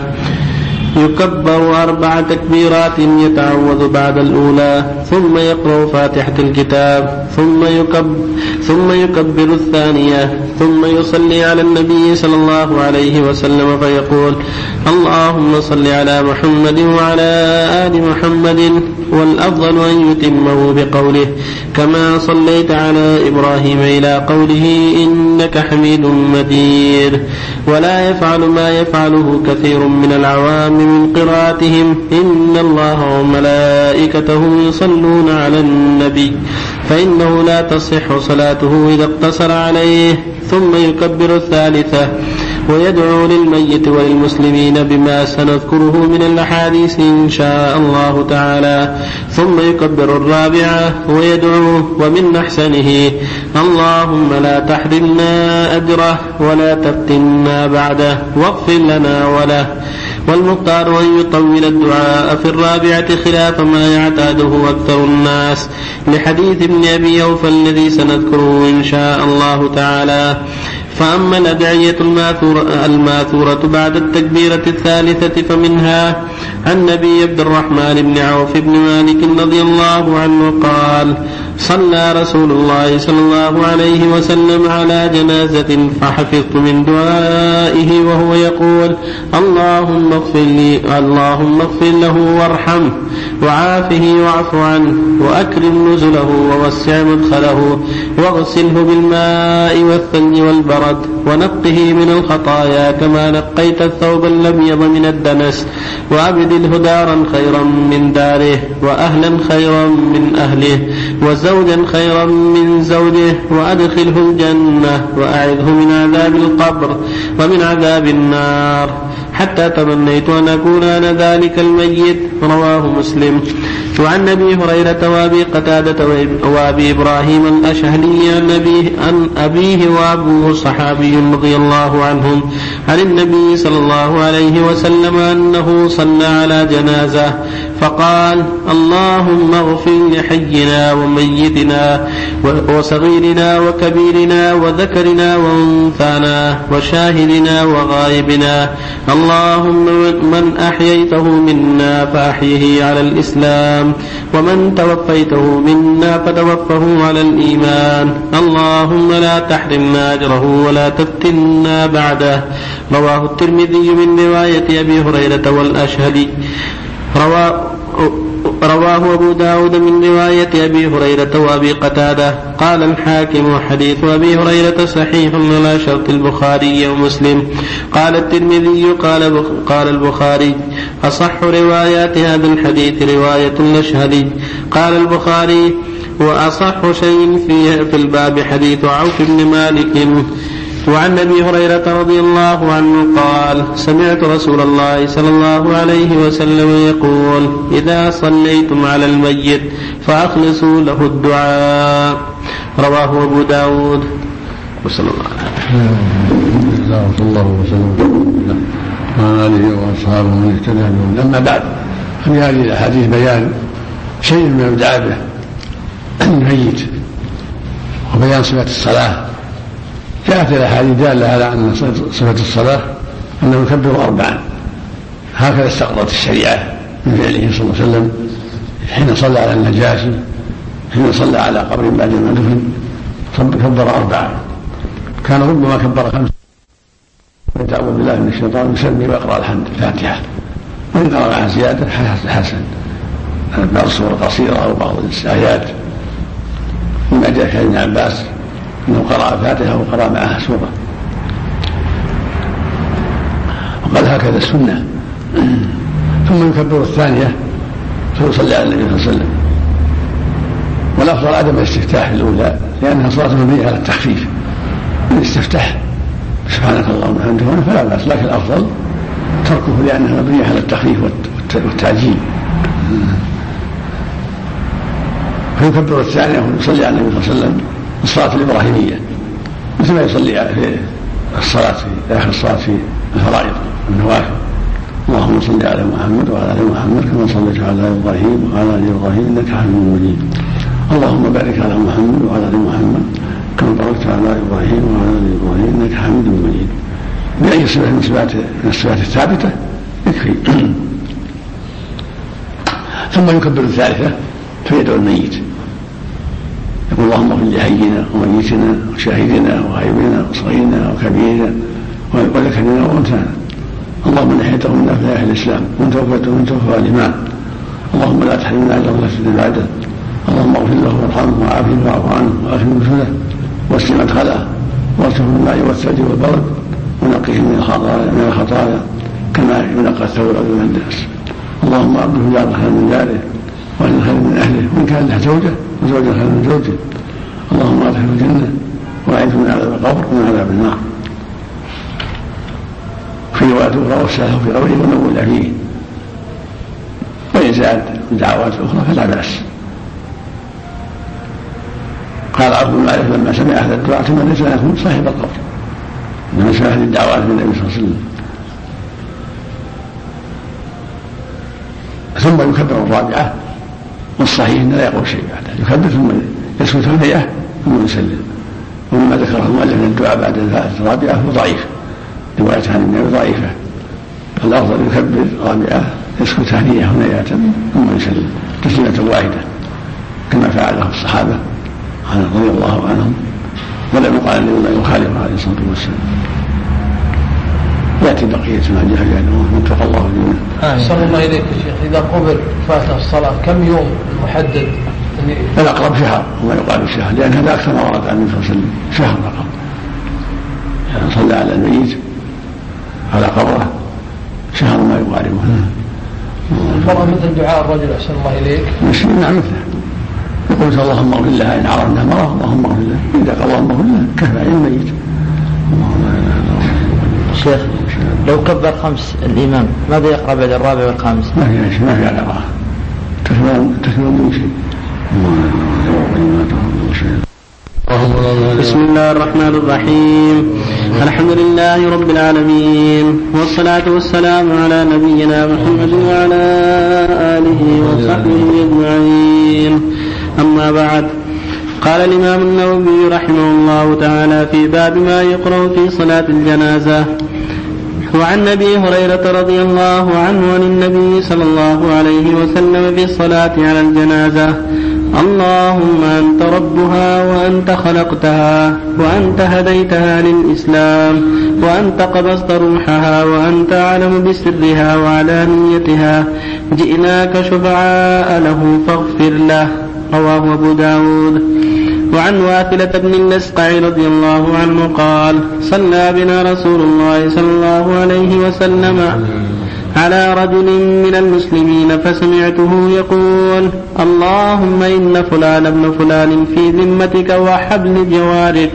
يكبر أربع تكبيرات يتعوذ بعد الأولى، ثم يقرأ فاتحة الكتاب، ثم يكبر, ثم يكبر الثانية، ثم يصلي على النبي صلى الله عليه وسلم فيقول: اللهم صل على محمد وعلى آل محمد، والأفضل أن يتمه بقوله: كما صليت على إبراهيم إلى قوله: إنك حميد مجيد. ولا يفعل ما يفعله كثير من العوام من قراءتهم: إن الله وملائكته يصلون على النبي، فإنه لا تصح صلاته إذا اقتصر عليه. ثم يكبر الثالثة ويدعو للميت وللمسلمين بما سنذكره من الأحاديث إن شاء الله تعالى. ثم يكبر الرابعة ويدعو ومن أحسنه: اللهم لا تحرمنا أجره ولا تفتنا بعده واغفر لنا وله. والمختار أن يطول الدعاء في الرابعة خلاف ما يعتاده أكثر الناس، لحديث ابن أبي أوفى الذي سنذكره إن شاء الله تعالى. فأما الأدعية الماثورة, الماثورة بعد التكبيرة الثالثة فمنها عن نبي عبد الرحمن بن عوف بن مالك رضي الله عنه قال: صلى رسول الله صلى الله عليه وسلم على جنازة فحفظت من دعائه وهو يقول: اللهم اغفر لي اللهم اغفر له وارحمه وعافه واعف عنه وأكرم نزله ووسع مدخله واغسله بالماء والثلج والبرد ونقه من الخطايا كما نقيت الثوب الأبيض من الدنس، وأبدله دارا خيرا من داره وأهلا خيرا من أهله وزوجا خيرا من زوجه، وأدخله الجنة وأعذه من عذاب القبر ومن عذاب النار. حتى تمنيت أن أكون أنا ذلك الميت. رواه مسلم. وعن أبي هريرة وأبي قتادة وأبي إبراهيم الأشهلي عن أبيه, عن أبيه وأبوه صحابي رضي الله عنهم عن النبي صلى الله عليه وسلم أنه صلى على جنازة فقال: اللهم اغفر لحينا وميتنا وصغيرنا وكبيرنا وذكرنا وأنثانا وشاهدنا وغائبنا، اللهم من أحييته منا فأحيه على الإسلام، ومن توفيته منا فتوفه على الإيمان، اللهم لا تحرمنا أجره ولا تفتنا بعده. رواه الترمذي من رواية أبي هريرة والأشهلي. رواه أبو داود من رواية أبي هريرة وأبي قتادة. قال الحاكم: حديث أبي هريرة صحيح على شرط البخاري ومسلم. قال الترمذي: قال, قال البخاري: أصح روايات هذا الحديث رواية الأشهلي. قال البخاري: وأصح شيء في الباب حديث عوف بن مالك. وعن أبي هريرة رضي الله عنه قال: سمعت رسول الله صلى الله عليه وسلم يقول: إذا صليتم على الميت فأخلصوا له الدعاء. رواه أبو داود. وصلى الله عليه وسلم وعلى آله وأصحابه من اهتدى بهم. أما بعد، ففي هذه الأحاديث بيان شيء من يدعى به الميت وبيان صفة الصلاة. جاءت الأحاديث دالة على أن صفة الصلاة أنه يكبر أربعا، هكذا استقرت الشريعة من فعله صلى الله عليه وسلم حين صلى على النجاشي، حين صلى على قبر بعد ما دفن كبر أربعا. كان ربما كبر خمسة ويتعوذ بالله من الشيطان ويسمي ويقرأ الحمد الفاتحة، وإن قرأ معها زيادة حسن بعض السور قصيرة أو بعض الآيات، مما جاء في ابن عباس أنه قرأ الفاتحة وقرأ معها سورة، وقال هكذا السنة. ثم يكبر الثانية فيصلي على النبي صلى الله عليه وسلم. والأفضل عدم الاستفتاح في الأولى لأنها صلاة مبنية على التخفيف، الاستفتاح سبحانك اللهم وبحمدك فلا بأس، لكن الأفضل تركه لأنها مبنية على التخفيف والتعجيل. فيكبر الثانية ويصلي على النبي صلى الله عليه وسلم الصلاة الإبراهيمية مثل ما يصلي في الصلاة في آخر الصلاة في الفرائض والنوافل: اللهم صل على محمد وعلى آل محمد كما صليت على إبراهيم وعلى آل إبراهيم إنك حميد مجيد، اللهم بارك على محمد وعلى آل محمد كما باركت على إبراهيم وعلى آل إبراهيم إنك حميد مجيد. بأي صفة من الصفات الثابتة يكفي. ثم يكبر الثالثة فيدعو الميت، يقول: اللهم اغفر لحينا وميتنا وشاهدنا وغائبنا وصغيرنا وكبيرنا وذكرنا وانثانا، اللهم من احييته منا فاحيا الاسلام، ومن توفيته من توفى الايمان، اللهم لا تحرمنا اجر ولا بعده، اللهم اغفر له وارحمه وعافه واعف عنه واكرم نزله واسع مدخله وارزقه بالماء والثلج والبرد ونقيه من الخطايا من الخطايا كما ينقى الثوب الابيض من الدنس، اللهم ابده دار خير من داره واهل خير من اهله، وان كان له زوجه وزوجه خير من زوجه، اللهم ادخله الجنه واعذه من عذاب القبر ومن عذاب النار. في رواية أخرى: وساه في قبره ونول فيه. وإن زاد الدعوات الأخرى فلا بأس. قال عبد المالك لما سمع هذا الدعاء تمنى أن يكون صاحب القبر، لما سمع هذه الدعوات من النبي صلى الله عليه وسلم. ثم يكبر الرابعة، والصحيح أنه لا يقول شيء بعده، يكبر ثم يسكت ثنية ثم يسلم. ومما ذكره المؤلف من الدعاء بعد الرابعة هو ضعيف، رواية عن النبي ضعيفة، الأفضل يكبر رابعة يسكت ثانية هنيات ثم يسلم تسليمة واحدة كما فعله الصحابة رضي الله عنهم، ولم يقال أنه يخالف عليه الصلاة والسلام. يأتي بقية ما جاء في أنه منطق الله جميعا. أحسن الله إليك يا شيخ، إذا قبل فات الصلاة كم يوم محدد؟ الأقرب شهر وما يقال شهر، لأن هذا أكثر ما ورد عن النبي صلى الله عليه وسلم، شهر فقط. يعني صلى على الميت على قبره شهر ما يقاربه. المرأة مثل دعاء الرجل أحسن الله إليك مسلم نعم مثله، يقول: اللهم اغفر لها إن عرفنا مرض، اللهم اغفر لها، إذا قال اللهم اغفر لها كفى عن الميت. شيخ لو كبر خمس الإمام ماذا يقرأ بعد الرابع والخامس؟ ما في شيء، ما في على الله تكبير من شيء. بسم الله الرحمن الرحيم. الحمد لله رب العالمين، والصلاة والسلام على نبينا محمد وعلى آله وصحبه أجمعين. أما بعد، قال الإمام النووي رحمه الله تعالى في باب ما يقرأ في صلاة الجنازة: وعن أبي هريرة رضي الله عنه عن النبي صلى الله عليه وسلم في الصلاة على الجنازة: اللهم أنت ربها وأنت خلقتها وأنت هديتها للإسلام وأنت قبضت روحها وأنت أعلم بسرها وعلانيتها، جئناك شفعاء له فاغفر له. رواه أبو داود. وعن واثلة بن الأسقع رضي الله عنه قال: صلى بنا رسول الله صلى الله عليه وسلم على رجل من المسلمين فسمعته يقول: اللهم إن فلان ابن فلان في ذمتك وحبل جوارك،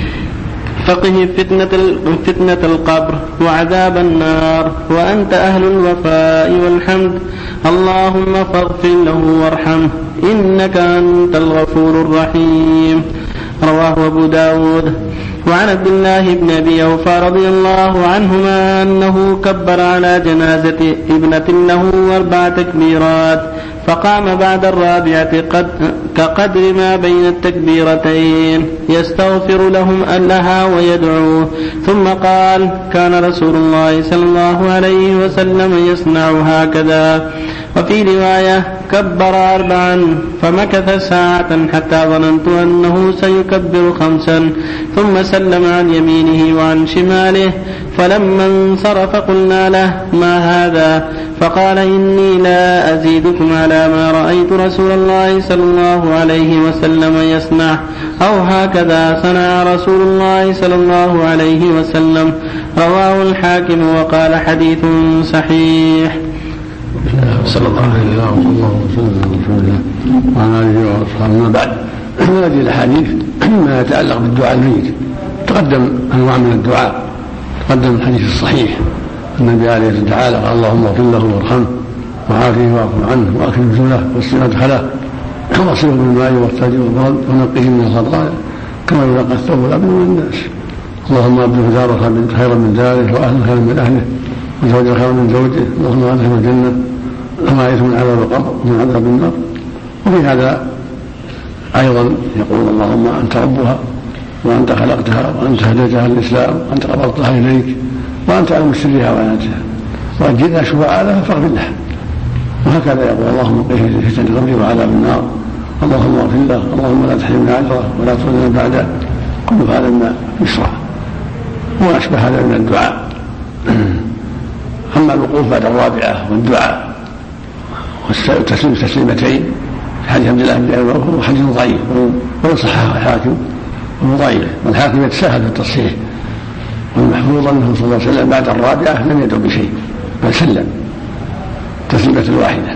فقه فتنة, فتنة القبر وعذاب النار، وأنت أهل الوفاء والحمد، اللهم فاغفر له وارحمه إنك أنت الغفور الرحيم. رواه أبو داود. وعن عبد الله بن أبي أوفى رضي الله عنهما أنه كبر على جنازة ابنة له أربع تكبيرات، فقام بعد الرابعة قد كقدر ما بين التكبيرتين يستغفر لهم لها ويدعو، ثم قال: كان رسول الله صلى الله عليه وسلم يصنع هكذا. وفي رواية: كبر أربعا فمكث ساعة حتى ظننت أنه سيكبر خمسا، ثم سلم عن يمينه وعن شماله، فلما انصرف قلنا له: ما هذا؟ فقال: إني لا أزيدكم على ما رأيت رسول الله صلى الله عليه وسلم يصنع، أو هكذا صنع رسول الله صلى الله عليه وسلم. رواه الحاكم وقال: حديث صحيح. صلى الله عليه وسلم وعلى آله وأصحابه. بعد هذه الأحاديث ما يتعلق بالدعاء الميت تقدم أنواع من الدعاء. تقدم الحديث الصحيح النبي عليه الصلاة والسلام قال: اللهم اغفر له وارحمه وعافيه واعف عنه واكرم نزله واسع مدخله واغسله بالماء والثلج والبرد ونقه من الخطايا كما ينقى الثوب الابيض من الناس. اللهم ابدله دارا خيرا من داره واهلا خيرا من اهله وزوجا خيرا من زوجه، اللهم ادخله الجنه وما يئس من عذاب القبر ومن عذاب النار. وفي هذا ايضا يقول: اللهم انت ربها وأنت خلقتها وأنت هديتها للإسلام وأنت قبضتها إليك وأنت علم سرها وعناتها وأن جئنا شفعاء لها فاغفر لها. وهكذا يقول: اللهم قه فتنة القبر وعذاب النار، اللهم اغفر له، اللهم لا تحرمنا أجره ولا تردنا بعده. كل هذا ما يشرع وما أشبه هذا من الدعاء. أما الوقوف بعد الرابعة والدعاء والتسليم تسليمتين في حديث عبد الله بن أبي هو حديث ضعيف وإن صححه الحاكم وضعيف، والحاكم يتساهل في التصحيح. والمحفوظ أنه صلى الله عليه وسلم بعد الرابعة لم يدعو بشيء بل سلم تسليمة واحدة،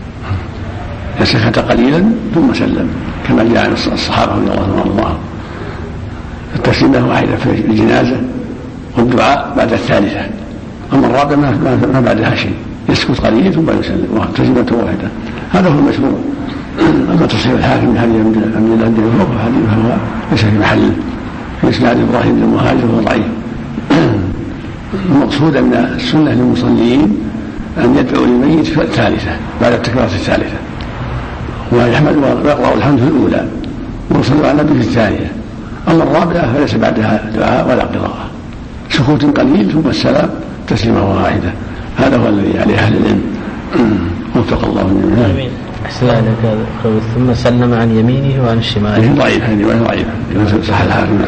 سكت قليلا ثم سلم كما جاء عن الصحابة رضي الله عنهم. التسليمة واحدة في الجنازة والدعاء بعد الثالثة، أما الرابعة ما بعدها شيء، يسكت قليلا ثم يسلم تسليمة واحدة. هذا هو المشروع. أما تصحيح الحاكم من حديث عبد الله بن أبي هريرة فهو ليس في محله، في إسناد إبراهيم بن المهاجر وهو ضعيف. المقصود أن السنة للمصلين أن يدعو للميت في الثالثة بعد التكبيرة الثالثة، ويحمد ويقرأ الحمد في الأولى ويصلي على النبي في الثانية. أما الرابعة فليس بعدها دعاء ولا قراءة، سكوت قليل ثم السلام تسليمة واحدة. هذا هو الذي عليه أهل العلم. وفق الله جميعا. أحسن عليك. ثم سلم عن يمينه وعن شماله. ضعيف هذه ضعيفة صح الحاكم.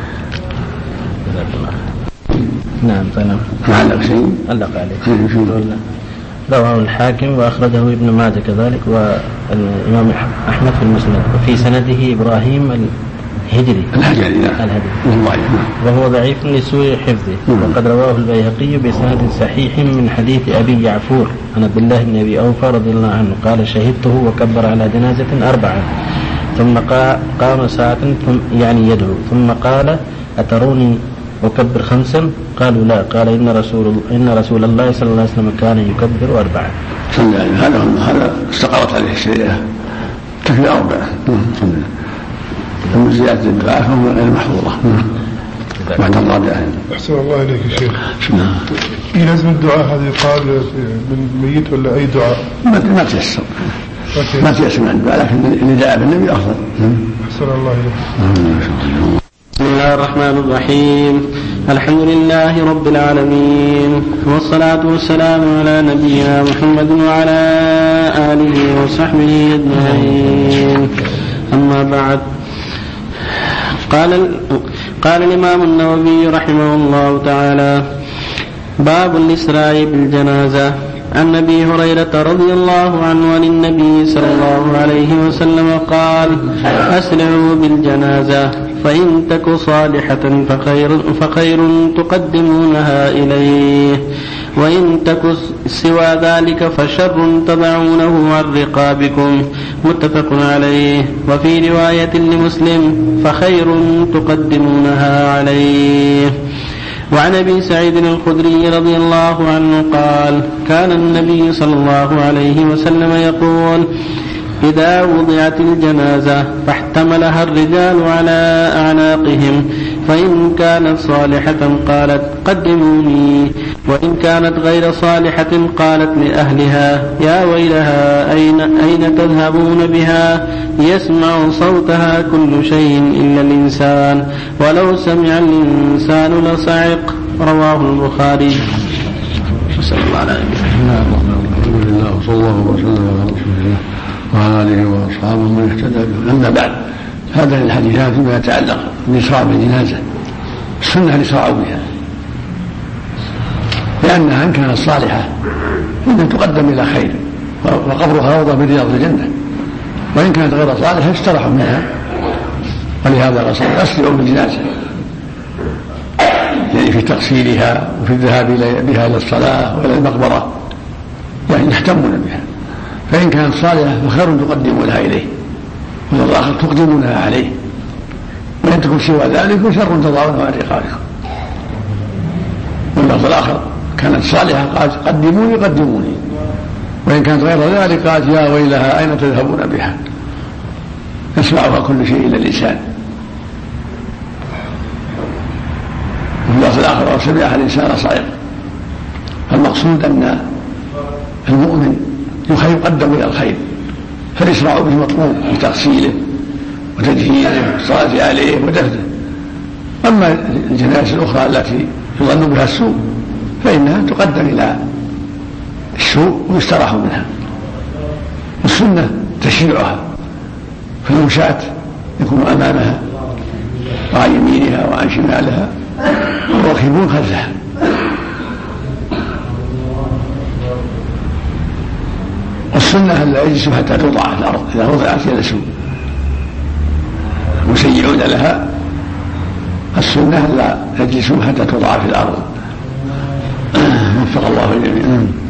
نعم تمام. معلق شيء؟ علق عليه. رواه الحاكم وأخرجه ابن ماجه كذلك والإمام أحمد في المسند، وفي سنده إبراهيم الهجري الهجري الهجري وهو ضعيف لسوء حفظه. وقد رواه البيهقي بإسناد صحيح من حديث أبي يعفور عن عبد الله بن أبي أوفى رضي الله عنه قال: شهدته وكبر على جنازة أربعة ثم قام ساعة يعني يدعو، ثم قال: أتروني وكبر خمسا؟ قالوا لا. قال إن رسول إن رسول الله صلى الله عليه وسلم كان يكبر أربعا. هذا هذا استقرت عليه الشريعة تكفي أربعة. أما زيادة الدعاء فهو غير محظورة بعد الرابعة. أحسن الله إليك يا شيخ. إيه لازم الدعاء هذا يقال من الميت ولا أي دعاء؟ ما تيسر ما تيسر من الدعاء، لكن اللي دعا بالنبي أفضل. أحسن الله إليك. بسم الله الرحمن الرحيم. الحمد لله رب العالمين، والصلاة والسلام على نبينا محمد وعلى آله وصحبه أجمعين. أما بعد، قال قال الإمام النووي رحمه الله تعالى: باب الإسراء بالجنازة. عن أبي هريرة رضي الله عنه عن النبي صلى الله عليه وسلم قال: أسرعوا بالجنازة فإن تك صالحة فخير, فخير تقدمونها إليه، وإن تك سوى ذلك فشر تضعونه عن رقابكم. متفق عليه. وفي رواية لمسلم: فخير تقدمونها عليه. وعن أبي سعيد الخدري رضي الله عنه قال: كان النبي صلى الله عليه وسلم يقول: إذا وضعت الجنازة فاحتملها الرجال على أعناقهم، فإن كانت صالحة قالت: قدموني، وإن كانت غير صالحة قالت لأهلها: يا ويلها، أين, أين تذهبون بها؟ يسمع صوتها كل شيء إلا الإنسان، ولو سمع الإنسان لصعق. رواه البخاري. صلى الله عليه وسلم. وصلى الله وسلم على رسول الله وعلى آله وأصحابه من اهتدى به. أما بعد، هذا الحديثات فيما يتعلق بالإسراء بالجنازة. السنة الإسراء بها، لأنها إن كانت صالحة فإنها تقدم إلى خير، وقبرها روضة من رياض الجنة، وإن كانت غير صالحة استرحوا منها. ولهذا قال: أسرعوا بالجنازة، يعني في تغسيلها وفي الذهاب بها إلى الصلاة وإلى المقبرة، يعني يهتمون بها. فإن كانت صالحة فخير تقدمونها إليه، والآخر تقدمونها عليه، وإن تكون سوى ذلك فشر تضعونها عن رقابكم. واللفظ الآخر: كانت صالحة قالت: قدموني قدموني، وإن كانت غير ذلك قالت: يا ويلها، أين تذهبون بها؟ يسمعها كل شيء إلا اللسان. واللفظ الآخر: أو سمعها الإنسان صعق. المقصود أن المؤمن يقدم إلى الخير، فالإسراع به مطلوب بتغسيله وتجهيزه والصلاة عليه ودفنه. أما الجنائز الأخرى التي يظن بها السوء فإنها تقدم إلى السوء ويستراح منها. والسنة تشييعها، فالمشاة يكون أمامها وعن يمينها وعن شمالها، والراكبون خلفها. والسنة ألا يجلسوا حتى توضع على الأرض، إذا وضعت جلسوا مسيعون لها. السنة ألا يجلسوا حتى توضع في الأرض. وفق الله الجميع.